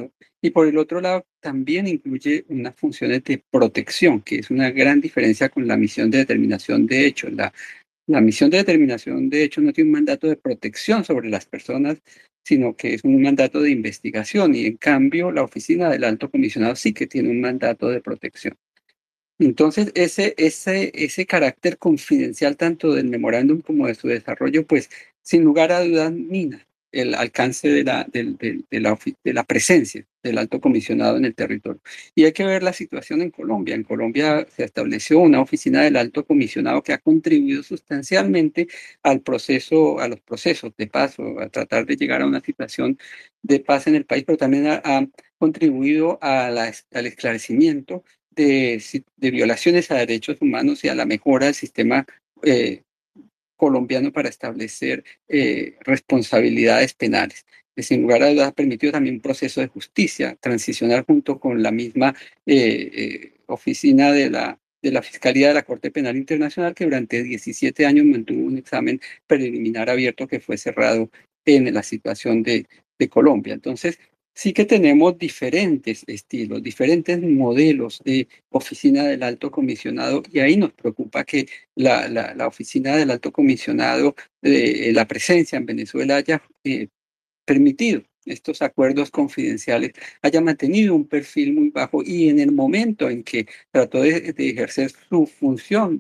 y por el otro lado también incluye unas funciones de protección, que es una gran diferencia con la misión de determinación de hechos. La misión de determinación de hechos no tiene un mandato de protección sobre las personas, sino que es un mandato de investigación, y en cambio la oficina del alto comisionado sí que tiene un mandato de protección. Entonces, ese carácter confidencial tanto del memorándum como de su desarrollo, pues sin lugar a dudas mina el alcance de la presencia del alto comisionado en el territorio. Y hay que ver la situación en Colombia. En Colombia se estableció una oficina del alto comisionado que ha contribuido sustancialmente al proceso, a los procesos de paz, o a tratar de llegar a una situación de paz en el país, pero también ha contribuido al esclarecimiento de violaciones a derechos humanos y a la mejora del sistema colombiano para establecer responsabilidades penales. Sin lugar a dudas ha permitido también un proceso de justicia transicionar junto con la misma oficina de la Fiscalía de la Corte Penal Internacional, que durante 17 años mantuvo un examen preliminar abierto que fue cerrado en la situación de Colombia. Entonces, sí que tenemos diferentes estilos, diferentes modelos de oficina del alto comisionado, y ahí nos preocupa que la oficina del alto comisionado, la presencia en Venezuela haya permitido estos acuerdos confidenciales, haya mantenido un perfil muy bajo, y en el momento en que trató de ejercer su función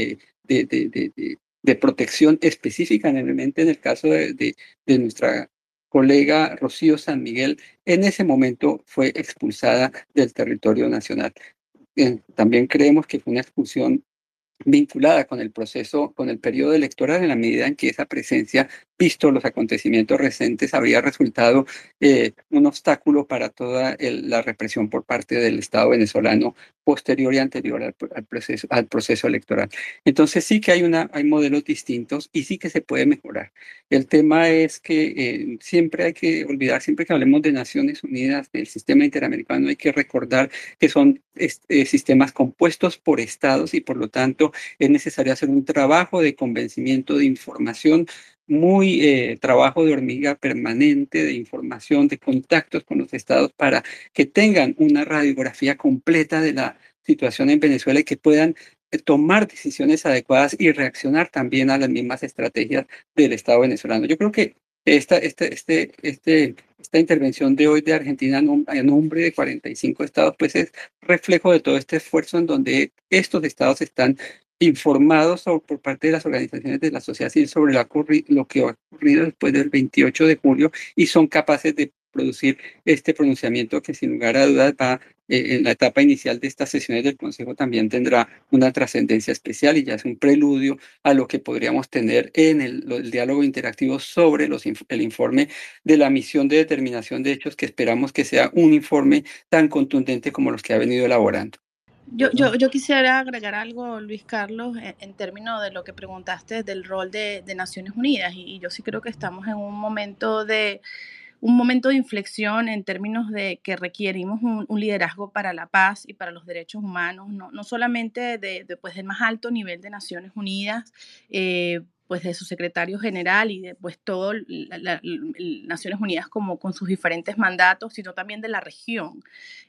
de protección específicamente en el caso de nuestra colega Rocío San Miguel, en ese momento fue expulsada del territorio nacional. También creemos que fue una expulsión vinculada con el proceso, con el periodo electoral, en la medida en que esa presencia, visto los acontecimientos recientes, habría resultado un obstáculo para toda la represión por parte del Estado venezolano posterior y anterior al proceso electoral. Entonces sí que hay modelos distintos y sí que se puede mejorar. El tema es que siempre hay que olvidar, siempre que hablemos de Naciones Unidas, del sistema interamericano, hay que recordar que son sistemas compuestos por estados, y por lo tanto es necesario hacer un trabajo de convencimiento, de información, trabajo de hormiga permanente, de información, de contactos con los estados, para que tengan una radiografía completa de la situación en Venezuela y que puedan tomar decisiones adecuadas y reaccionar también a las mismas estrategias del Estado venezolano. Yo creo que esta intervención de hoy de Argentina a nombre de 45 estados, pues es reflejo de todo este esfuerzo en donde estos estados están informados por parte de las organizaciones de la sociedad civil sobre lo que ha ocurrido después del 28 de julio, y son capaces de producir este pronunciamiento que sin lugar a dudas va en la etapa inicial de estas sesiones del Consejo, también tendrá una trascendencia especial, y ya es un preludio a lo que podríamos tener en el diálogo interactivo sobre el informe de la misión de determinación de hechos, que esperamos que sea un informe tan contundente como los que ha venido elaborando. Yo quisiera agregar algo, Luis Carlos, en términos de lo que preguntaste del rol de Naciones Unidas, y yo sí creo que estamos en un momento de inflexión en términos de que requerimos un liderazgo para la paz y para los derechos humanos, no solamente pues, del más alto nivel de Naciones Unidas, pues de su secretario general y de pues todo Naciones Unidas como con sus diferentes mandatos, sino también de la región.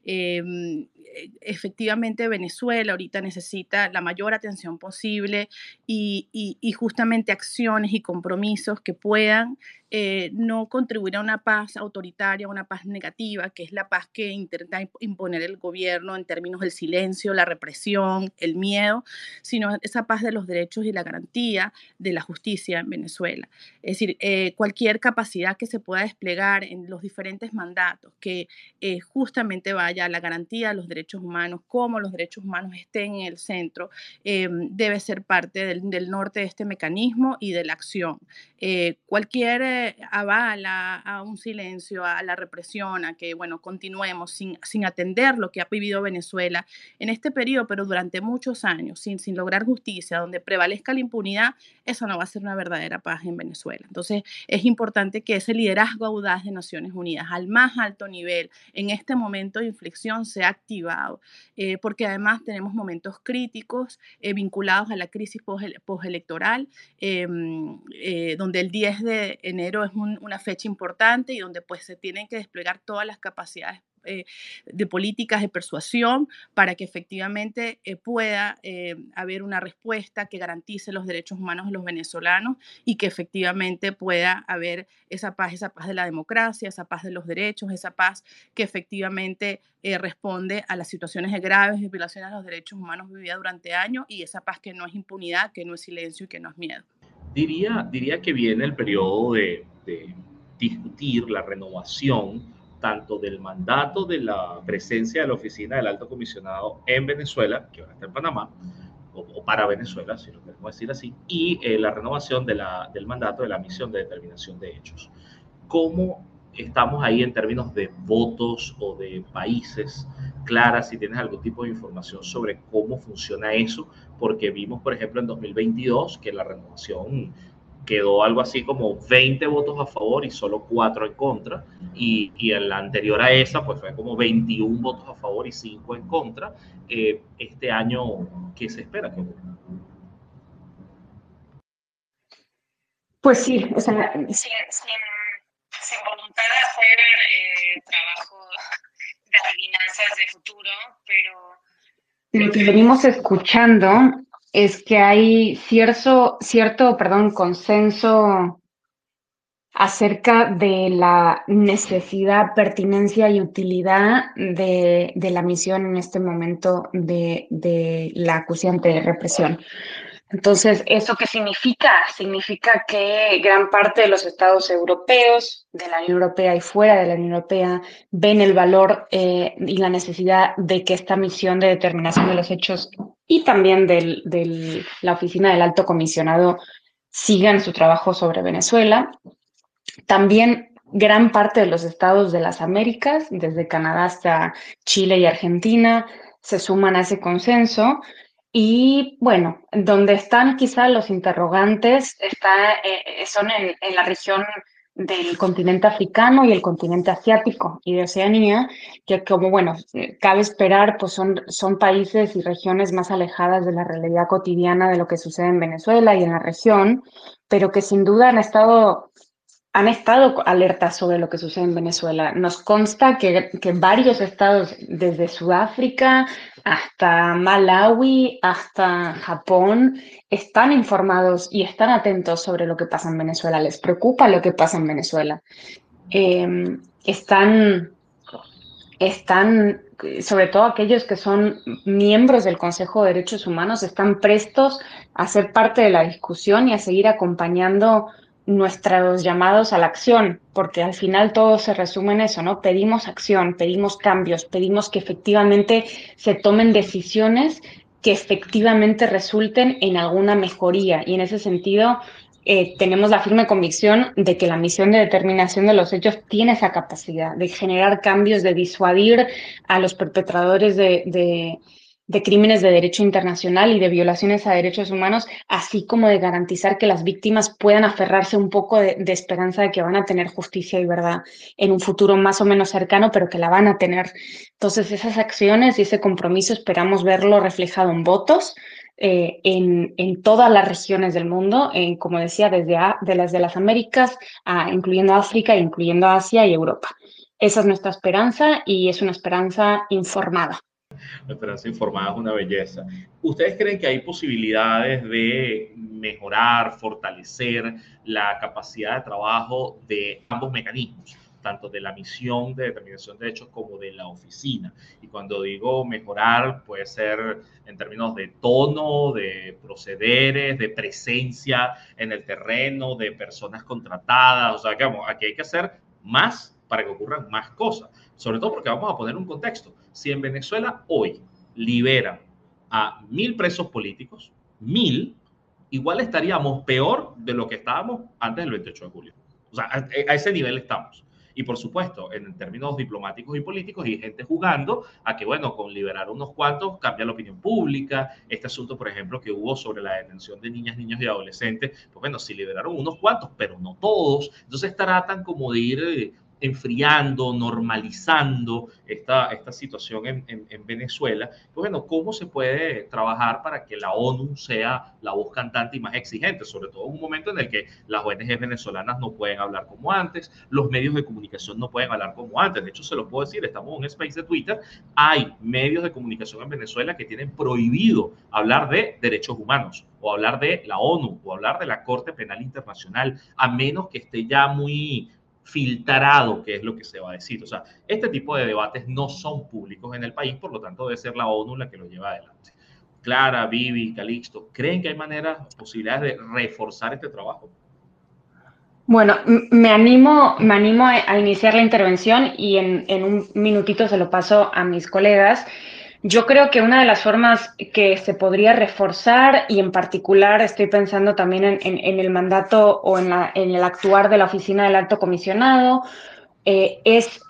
Efectivamente, Venezuela ahorita necesita la mayor atención posible y justamente acciones y compromisos que puedan no contribuir a una paz autoritaria, una paz negativa, que es la paz que intenta imponer el gobierno en términos del silencio, la represión, el miedo, sino esa paz de los derechos y la garantía de la justicia en Venezuela. Es decir, cualquier capacidad que se pueda desplegar en los diferentes mandatos que justamente vaya a la garantía de los derechos humanos, como los derechos humanos estén en el centro, debe ser parte del norte de este mecanismo y de la acción. Cualquier aval a un silencio, a la represión, a que, bueno, continuemos sin atender lo que ha vivido Venezuela en este periodo, pero durante muchos años, sin lograr justicia, donde prevalezca la impunidad, eso no va a ser una verdadera paz en Venezuela. Entonces, es importante que ese liderazgo audaz de Naciones Unidas al más alto nivel, en este momento de inflexión, sea activado, porque además tenemos momentos críticos vinculados a la crisis postelectoral, donde el 10 de enero es una fecha importante y donde pues se tienen que desplegar todas las capacidades de políticas de persuasión para que efectivamente pueda haber una respuesta que garantice los derechos humanos de los venezolanos y que efectivamente pueda haber esa paz de la democracia, esa paz de los derechos, esa paz que efectivamente responde a las situaciones de graves violaciones a los derechos humanos vividas durante años, y esa paz que no es impunidad, que no es silencio y que no es miedo. Diría que viene el periodo de discutir la renovación tanto del mandato de la presencia de la oficina del Alto Comisionado en Venezuela, que ahora está en Panamá, o para Venezuela, si lo queremos decir así, y la renovación del mandato de la misión de determinación de hechos. ¿Cómo estamos ahí en términos de votos o de países? Clara, si tienes algún tipo de información sobre cómo funciona eso, porque vimos, por ejemplo, en 2022 que la renovación quedó algo así como 20 votos a favor y solo 4 en contra, y en la anterior a esa pues fue como 21 votos a favor y 5 en contra. Este año, ¿qué se espera que ocurra? Pues sí, o sea, sin voluntad de hacer trabajo de adivinanzas de futuro, pero lo que venimos escuchando es que hay cierto consenso acerca de la necesidad, pertinencia y utilidad de la misión en este momento de la acuciante de represión. Entonces, ¿eso qué significa? Significa que gran parte de los estados europeos, de la Unión Europea y fuera de la Unión Europea, ven el valor y la necesidad de que esta misión de determinación de los hechos y también de la Oficina del Alto Comisionado sigan su trabajo sobre Venezuela. También gran parte de los estados de las Américas, desde Canadá hasta Chile y Argentina, se suman a ese consenso. Y bueno, donde están quizá los interrogantes son en la región del continente africano y el continente asiático y de Oceanía, que como, bueno, cabe esperar, pues son países y regiones más alejadas de la realidad cotidiana de lo que sucede en Venezuela y en la región, pero que sin duda han estado alertas sobre lo que sucede en Venezuela. Nos consta que varios estados, desde Sudáfrica hasta Malawi, hasta Japón, están informados y están atentos sobre lo que pasa en Venezuela. Les preocupa lo que pasa en Venezuela. Están, sobre todo aquellos que son miembros del Consejo de Derechos Humanos, están prestos a ser parte de la discusión y a seguir acompañando nuestros llamados a la acción, porque al final todo se resume en eso, ¿no? Pedimos acción, pedimos cambios, pedimos que efectivamente se tomen decisiones que efectivamente resulten en alguna mejoría. Y en ese sentido, tenemos la firme convicción de que la misión de determinación de los hechos tiene esa capacidad de generar cambios, de disuadir a los perpetradores de crímenes de derecho internacional y de violaciones a derechos humanos, así como de garantizar que las víctimas puedan aferrarse un poco de esperanza de que van a tener justicia y verdad en un futuro más o menos cercano, pero que la van a tener. Entonces, esas acciones y ese compromiso esperamos verlo reflejado en votos en todas las regiones del mundo, como decía, desde las Américas, incluyendo África, incluyendo Asia y Europa. Esa es nuestra esperanza y es una esperanza informada. La esperanza informada es una belleza. ¿Ustedes creen que hay posibilidades de mejorar, fortalecer la capacidad de trabajo de ambos mecanismos, tanto de la misión de determinación de hechos como de la oficina? Y cuando digo mejorar, puede ser en términos de tono, de procederes, de presencia en el terreno, de personas contratadas. O sea, que aquí hay que hacer más para que ocurran más cosas. Sobre todo porque vamos a poner un contexto. Si en Venezuela hoy liberan a 1.000 presos políticos, 1.000, igual estaríamos peor de lo que estábamos antes del 28 de julio. O sea, a ese nivel estamos. Y por supuesto, en términos diplomáticos y políticos, hay gente jugando a que, bueno, con liberar unos cuantos cambia la opinión pública. Este asunto, por ejemplo, que hubo sobre la detención de niñas, niños y adolescentes, pues bueno, sí liberaron unos cuantos, pero no todos. Entonces tratan como de ir enfriando, normalizando esta situación en Venezuela. Pues bueno, ¿cómo se puede trabajar para que la ONU sea la voz cantante y más exigente? Sobre todo en un momento en el que las ONGs venezolanas no pueden hablar como antes, los medios de comunicación no pueden hablar como antes. De hecho, se los puedo decir, estamos en un space de Twitter, hay medios de comunicación en Venezuela que tienen prohibido hablar de derechos humanos, o hablar de la ONU, o hablar de la Corte Penal Internacional, a menos que esté ya muy filtrado qué es lo que se va a decir. O sea, este tipo de debates no son públicos en el país, por lo tanto debe ser la ONU la que lo lleva adelante. Clara, Vivi, Calixto, ¿creen que hay maneras, posibilidades de reforzar este trabajo? Bueno, me animo a iniciar la intervención y en un minutito se lo paso a mis colegas. Yo creo que una de las formas que se podría reforzar, y en particular estoy pensando también en el mandato o en el actuar de la Oficina del Alto Comisionado, es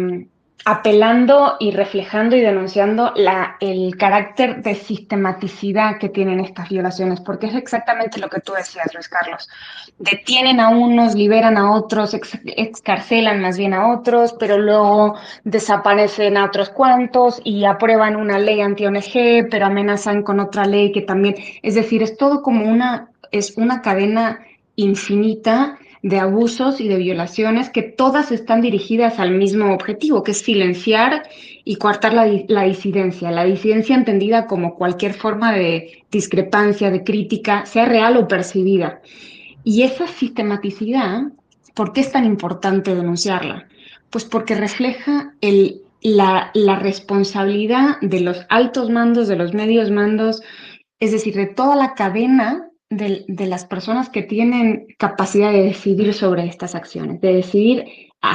apelando y reflejando y denunciando el carácter de sistematicidad que tienen estas violaciones, porque es exactamente lo que tú decías, Luis Carlos. Detienen a unos, liberan a otros, excarcelan más bien a otros, pero luego desaparecen a otros cuantos y aprueban una ley anti-ONG, pero amenazan con otra ley que también, es decir, es todo como es una cadena infinita de abusos y de violaciones que todas están dirigidas al mismo objetivo, que es silenciar y coartar la disidencia entendida como cualquier forma de discrepancia, de crítica, sea real o percibida. Y esa sistematicidad, ¿por qué es tan importante denunciarla? Pues porque refleja la responsabilidad de los altos mandos, de los medios mandos, es decir, de toda la cadena de las personas que tienen capacidad de decidir sobre estas acciones, de decidir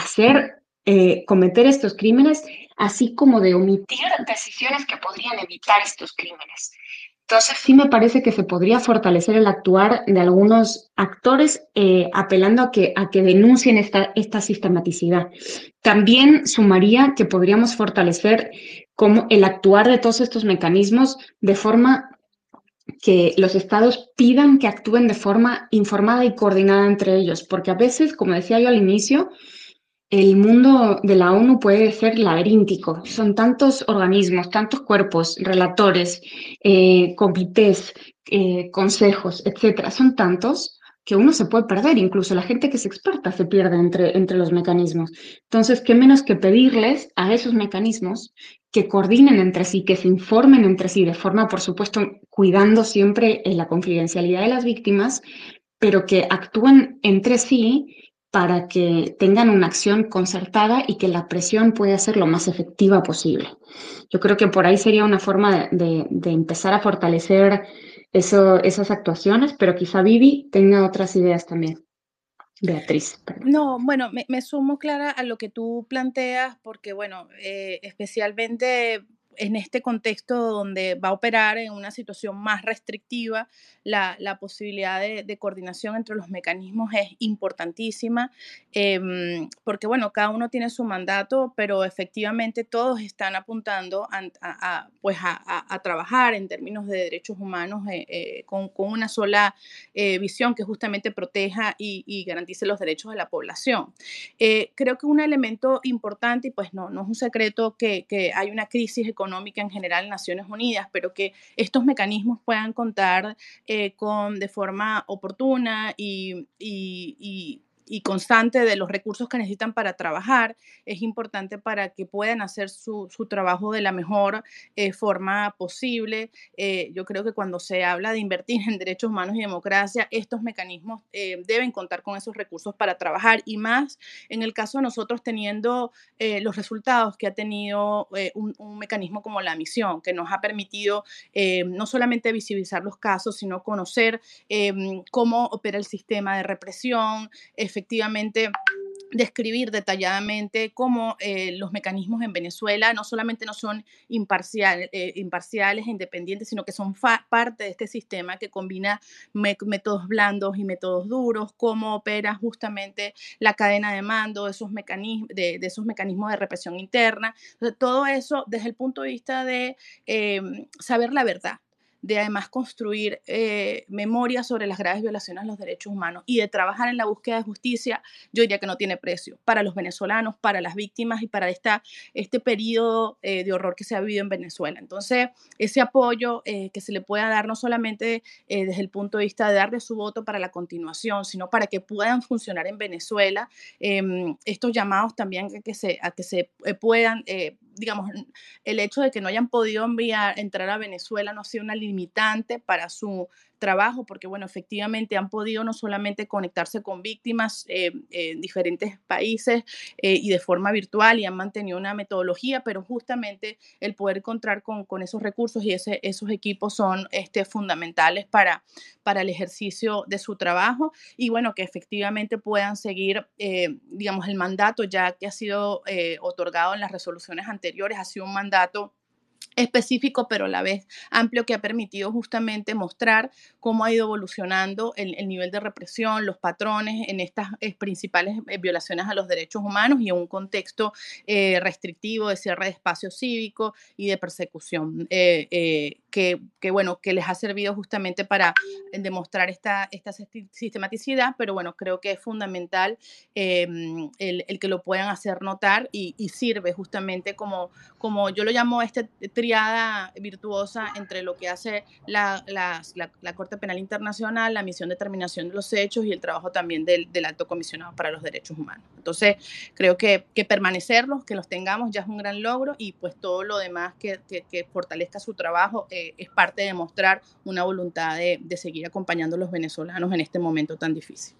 cometer estos crímenes, así como de omitir decisiones que podrían evitar estos crímenes. Entonces sí me parece que se podría fortalecer el actuar de algunos actores apelando a que denuncien esta sistematicidad. También sumaría que podríamos fortalecer como el actuar de todos estos mecanismos de forma que los estados pidan que actúen de forma informada y coordinada entre ellos, porque a veces, como decía yo al inicio, el mundo de la ONU puede ser laberíntico. Son tantos organismos, tantos cuerpos, relatores, comités, consejos, etcétera. Son tantos que uno se puede perder. Incluso la gente que es experta se pierde entre los mecanismos. Entonces, ¿qué menos que pedirles a esos mecanismos que coordinen entre sí, que se informen entre sí de forma, por supuesto, cuidando siempre la confidencialidad de las víctimas, pero que actúen entre sí para que tengan una acción concertada y que la presión pueda ser lo más efectiva posible. Yo creo que por ahí sería una forma de empezar a fortalecer esas actuaciones, pero quizá Vivi tenga otras ideas también. Beatriz, perdón. No, bueno, me sumo, Clara, a lo que tú planteas, porque, bueno, especialmente en este contexto donde va a operar en una situación más restrictiva, la posibilidad de coordinación entre los mecanismos es importantísima, porque, bueno, cada uno tiene su mandato, pero efectivamente todos están apuntando pues a trabajar en términos de derechos humanos con una sola visión que justamente proteja y garantice los derechos de la población. Creo que un elemento importante, y pues no es un secreto que hay una crisis económica en general en Naciones Unidas, pero que estos mecanismos puedan contar de forma oportuna y constante de los recursos que necesitan para trabajar, es importante para que puedan hacer su trabajo de la mejor forma posible. Yo creo que cuando se habla de invertir en derechos humanos y democracia, estos mecanismos deben contar con esos recursos para trabajar, y más en el caso de nosotros teniendo los resultados que ha tenido un mecanismo como la misión, que nos ha permitido no solamente visibilizar los casos, sino conocer cómo opera el sistema de represión, efectivamente describir detalladamente cómo los mecanismos en Venezuela no solamente no son imparciales e independientes, sino que son parte de este sistema que combina métodos blandos y métodos duros, cómo opera justamente la cadena de mando de esos mecanismos de represión interna. Entonces, todo eso desde el punto de vista de saber la verdad, de además construir memoria sobre las graves violaciones a los derechos humanos y de trabajar en la búsqueda de justicia, yo diría que no tiene precio para los venezolanos, para las víctimas y para este periodo de horror que se ha vivido en Venezuela. Entonces, ese apoyo que se le pueda dar no solamente desde el punto de vista de darle su voto para la continuación, sino para que puedan funcionar en Venezuela, estos llamados también a que se puedan, digamos, el hecho de que no hayan podido entrar a Venezuela no ha sido una limitante para su trabajo, porque bueno, efectivamente han podido no solamente conectarse con víctimas en diferentes países y de forma virtual y han mantenido una metodología, pero justamente el poder encontrar con esos recursos y esos equipos son fundamentales para el ejercicio de su trabajo y bueno, que efectivamente puedan seguir, digamos, el mandato ya que ha sido otorgado en las resoluciones anteriores, ha sido un mandato específico, pero a la vez amplio, que ha permitido justamente mostrar cómo ha ido evolucionando el nivel de represión, los patrones en estas principales violaciones a los derechos humanos y en un contexto restrictivo de cierre de espacio cívico y de persecución, bueno, que les ha servido justamente para demostrar esta sistematicidad, pero bueno, creo que es fundamental el que lo puedan hacer notar y sirve justamente como yo lo llamo triada virtuosa entre lo que hace la Corte Penal Internacional, la misión de determinación de los hechos y el trabajo también del Alto Comisionado para los Derechos Humanos. Entonces, creo que permanecerlos, que los tengamos, ya es un gran logro y pues todo lo demás que fortalezca su trabajo es parte de mostrar una voluntad de seguir acompañando a los venezolanos en este momento tan difícil.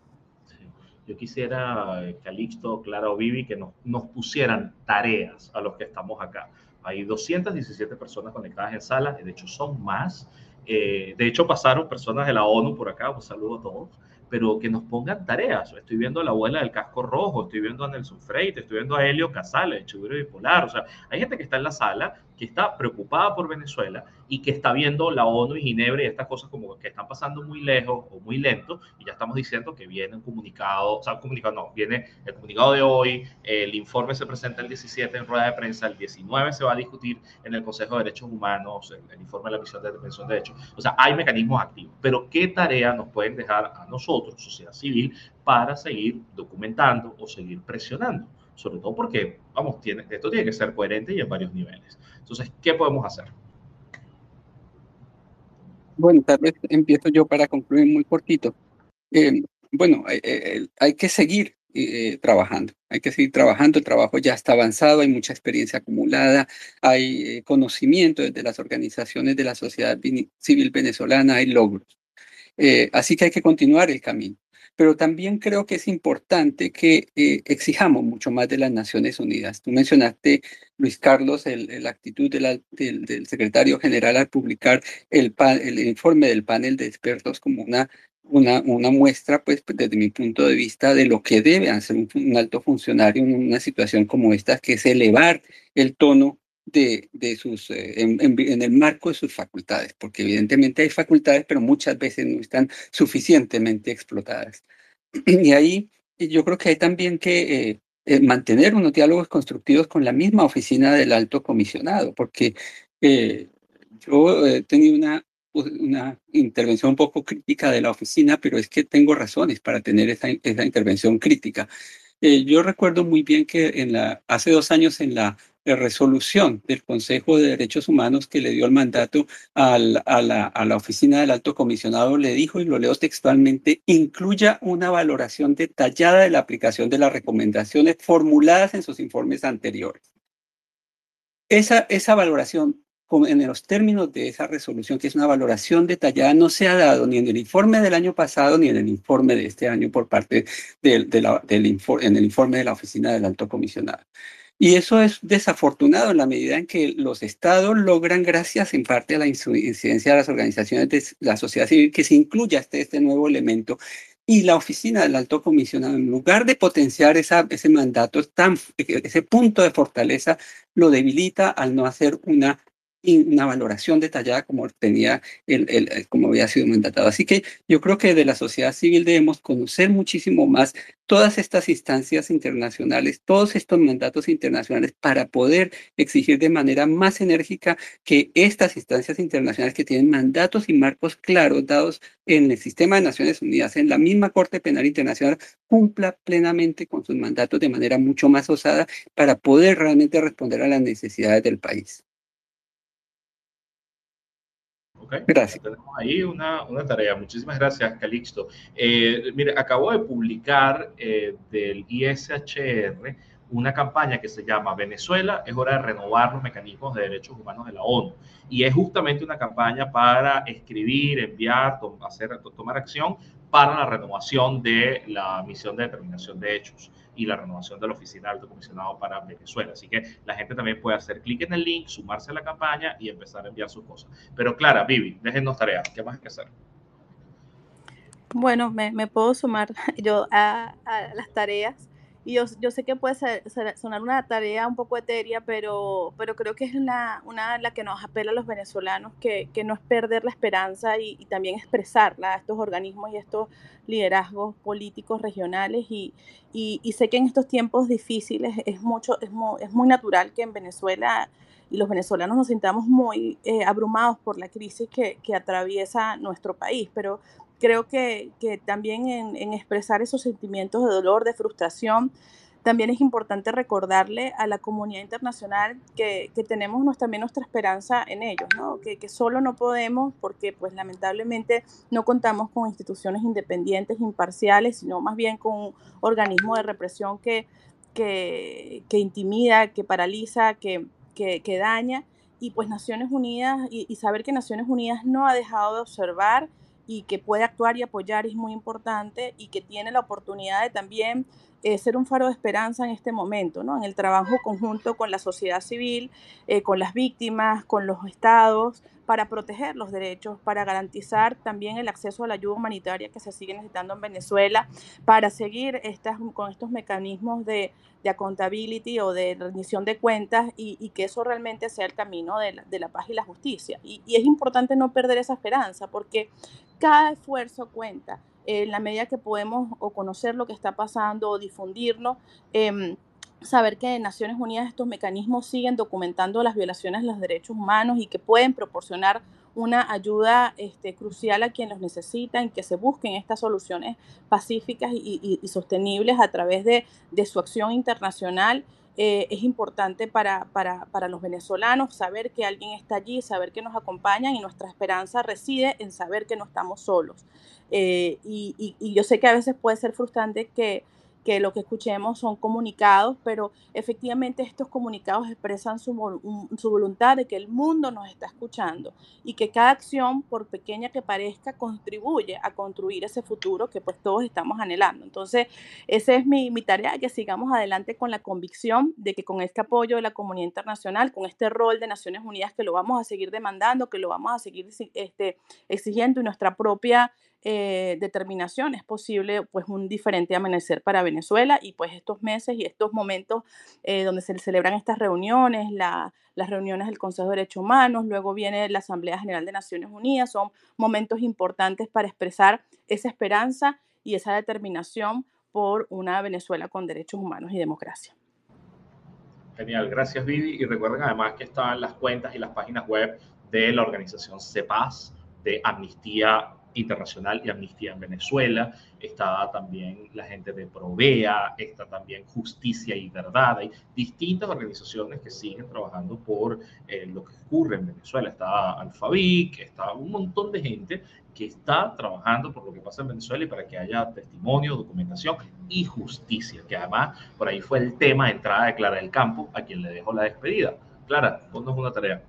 Yo quisiera, Calixto, Clara o Vivi, que nos pusieran tareas a los que estamos acá. Hay 217 personas conectadas en sala, de hecho son más. De hecho pasaron personas de la ONU por acá, un saludo a todos, pero que nos pongan tareas. Estoy viendo a la abuela del casco rojo, estoy viendo a Nelson Freite, estoy viendo a Helio Casale, el Chubiro Bipolar. O sea, hay gente que está en la sala, que está preocupada por Venezuela y que está viendo la ONU y Ginebra y estas cosas como que están pasando muy lejos o muy lento y ya estamos diciendo que viene un comunicado, o sea, un comunicado no, viene el comunicado de hoy, el informe se presenta el 17 en rueda de prensa, el 19 se va a discutir en el Consejo de Derechos Humanos, el informe de la Misión de Detención de Derechos. O sea, hay mecanismos activos, pero ¿qué tarea nos pueden dejar a nosotros, sociedad civil, para seguir documentando o seguir presionando? Sobre todo porque, vamos, esto tiene que ser coherente y en varios niveles. Entonces, ¿qué podemos hacer? Bueno, tal vez empiezo yo para concluir muy cortito. Bueno, hay que seguir trabajando, hay que seguir trabajando, el trabajo ya está avanzado, hay mucha experiencia acumulada, hay conocimiento desde las organizaciones de la sociedad civil venezolana, hay logros. Así que hay que continuar el camino. Pero también creo que es importante que exijamos mucho más de las Naciones Unidas. Tú mencionaste, Luis Carlos, la actitud del secretario general al publicar el informe del panel de expertos como una muestra, pues desde mi punto de vista, de lo que debe hacer un alto funcionario en una situación como esta, que es elevar el tono en el marco de sus facultades, porque evidentemente hay facultades, pero muchas veces no están suficientemente explotadas. Y ahí yo creo que hay también que mantener unos diálogos constructivos con la misma oficina del Alto Comisionado, porque yo he tenido una intervención un poco crítica de la oficina, pero es que tengo razones para tener esa intervención crítica. Yo recuerdo muy bien que hace 2 años en la resolución del Consejo de Derechos Humanos que le dio el mandato a la oficina del Alto Comisionado, le dijo, y lo leo textualmente, incluya una valoración detallada de la aplicación de las recomendaciones formuladas en sus informes anteriores. Esa valoración, en los términos de esa resolución, que es una valoración detallada, no se ha dado ni en el informe del año pasado ni en el informe de este año por parte en el informe de la Oficina del Alto Comisionado. Y eso es desafortunado en la medida en que los estados logran, gracias en parte a la incidencia de las organizaciones de la sociedad civil, que se incluya este nuevo elemento. Y la oficina del Alto Comisionado, en lugar de potenciar ese mandato, ese punto de fortaleza, lo debilita al no hacer una y una valoración detallada como tenía como había sido mandatado. Así que yo creo que de la sociedad civil debemos conocer muchísimo más todas estas instancias internacionales, todos estos mandatos internacionales para poder exigir de manera más enérgica que estas instancias internacionales que tienen mandatos y marcos claros dados en el sistema de Naciones Unidas, en la misma Corte Penal Internacional, cumpla plenamente con sus mandatos de manera mucho más osada para poder realmente responder a las necesidades del país. Okay. Gracias. Tenemos ahí una tarea. Muchísimas gracias, Calixto. Mire, acabo de publicar del ISHR una campaña que se llama Venezuela, es hora de renovar los mecanismos de derechos humanos de la ONU. Y es justamente una campaña para escribir, enviar, tomar acción para la renovación de la misión de determinación de hechos y la renovación de la oficina del alto comisionado para Venezuela. Así que la gente también puede hacer clic en el link, sumarse a la campaña y empezar a enviar sus cosas. Pero Clara, Vivi, déjennos tareas. ¿Qué más hay que hacer? Bueno, me puedo sumar yo a las tareas. Y yo sé que puede sonar una tarea un poco etérea, pero creo que es la que nos apela a los venezolanos, que no es perder la esperanza y también expresarla a estos organismos y estos liderazgos políticos regionales. Y sé que en estos tiempos difíciles es muy natural que en Venezuela y los venezolanos nos sintamos muy abrumados por la crisis que atraviesa nuestro país, pero creo que también en expresar esos sentimientos de dolor, de frustración, también es importante recordarle a la comunidad internacional que tenemos también nuestra esperanza en ellos, ¿no? Que solo no podemos, porque pues lamentablemente no contamos con instituciones independientes, imparciales, sino más bien con un organismo de represión que intimida, que paraliza, que daña. Y pues Naciones Unidas, y saber que Naciones Unidas no ha dejado de observar y que puede actuar y apoyar es muy importante, y que tiene la oportunidad de también ser un faro de esperanza en este momento, ¿no? En el trabajo conjunto con la sociedad civil, con las víctimas, con los estados, para proteger los derechos, para garantizar también el acceso a la ayuda humanitaria que se sigue necesitando en Venezuela, para seguir con estos mecanismos de accountability o de rendición de cuentas, y que eso realmente sea el camino de la paz y la justicia. Y es importante no perder esa esperanza, porque cada esfuerzo cuenta. En la medida que podemos o conocer lo que está pasando o difundirlo, saber que en Naciones Unidas estos mecanismos siguen documentando las violaciones de los derechos humanos y que pueden proporcionar una ayuda crucial a quienes los necesitan, que se busquen estas soluciones pacíficas y sostenibles a través de su acción internacional. Es importante para los venezolanos saber que alguien está allí, saber que nos acompañan, y nuestra esperanza reside en saber que no estamos solos. Y yo sé que a veces puede ser frustrante que lo que escuchemos son comunicados, pero efectivamente estos comunicados expresan su voluntad de que el mundo nos está escuchando, y que cada acción, por pequeña que parezca, contribuye a construir ese futuro que pues todos estamos anhelando. Entonces, esa es mi tarea, que sigamos adelante con la convicción de que con este apoyo de la comunidad internacional, con este rol de Naciones Unidas, que lo vamos a seguir demandando, que lo vamos a seguir exigiendo, y nuestra propia determinación, es posible pues un diferente amanecer para Venezuela. Y pues estos meses y estos momentos donde se celebran estas reuniones, las reuniones del Consejo de Derechos Humanos, luego viene la Asamblea General de Naciones Unidas, son momentos importantes para expresar esa esperanza y esa determinación por una Venezuela con derechos humanos y democracia. Genial, gracias Vivi. Y recuerden además que están las cuentas y las páginas web de la organización CEPAZ, de Amnistía Internacional y Amnistía en Venezuela. Está también la gente de Provea, está también Justicia y Verdad. Hay distintas organizaciones que siguen trabajando por lo que ocurre en Venezuela. Está Alfavic, está un montón de gente que está trabajando por lo que pasa en Venezuela y para que haya testimonio, documentación y justicia, que además por ahí fue el tema de entrada de Clara del Campo, a quien le dejo la despedida. Clara, ponnos una tarea.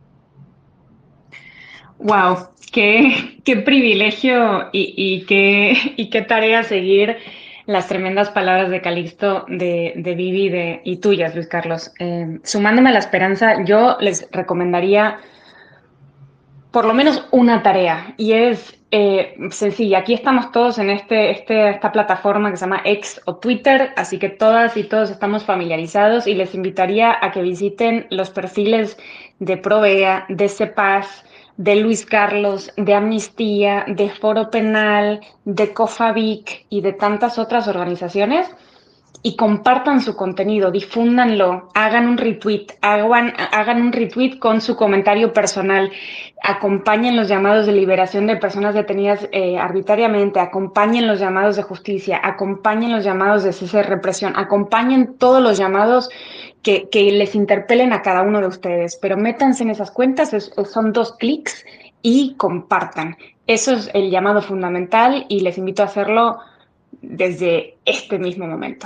Wow, qué privilegio y qué tarea seguir las tremendas palabras de Calixto, de Vivi y tuyas, Luis Carlos. Sumándome a la esperanza, yo les recomendaría por lo menos una tarea, y es sencilla. Aquí estamos todos en esta plataforma que se llama X o Twitter, así que todas y todos estamos familiarizados, y les invitaría a que visiten los perfiles de Provea, de CEPAS, de Luis Carlos, de Amnistía, de Foro Penal, de COFAVIC y de tantas otras organizaciones, y compartan su contenido, difúndanlo, hagan un retweet, hagan un retweet con su comentario personal, acompañen los llamados de liberación de personas detenidas arbitrariamente, acompañen los llamados de justicia, acompañen los llamados de cese de represión, acompañen todos los llamados que les interpelen a cada uno de ustedes, pero métanse en esas cuentas, son 2 clics y compartan. Eso es el llamado fundamental y les invito a hacerlo desde este mismo momento.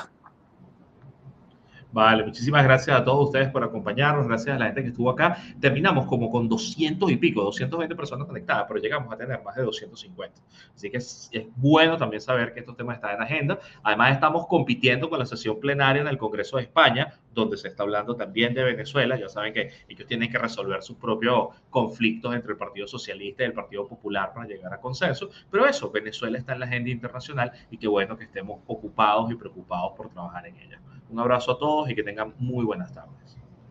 Vale, muchísimas gracias a todos ustedes por acompañarnos, gracias a la gente que estuvo acá. Terminamos como con 200 y pico, 220 personas conectadas, pero llegamos a tener más de 250. Así que es bueno también saber que estos temas están en agenda. Además, estamos compitiendo con la sesión plenaria en el Congreso de España, donde se está hablando también de Venezuela. Ya saben que ellos tienen que resolver sus propios conflictos entre el Partido Socialista y el Partido Popular para llegar a consenso. Pero eso, Venezuela está en la agenda internacional y qué bueno que estemos ocupados y preocupados por trabajar en ella. Un abrazo a todos y que tengan muy buenas tardes.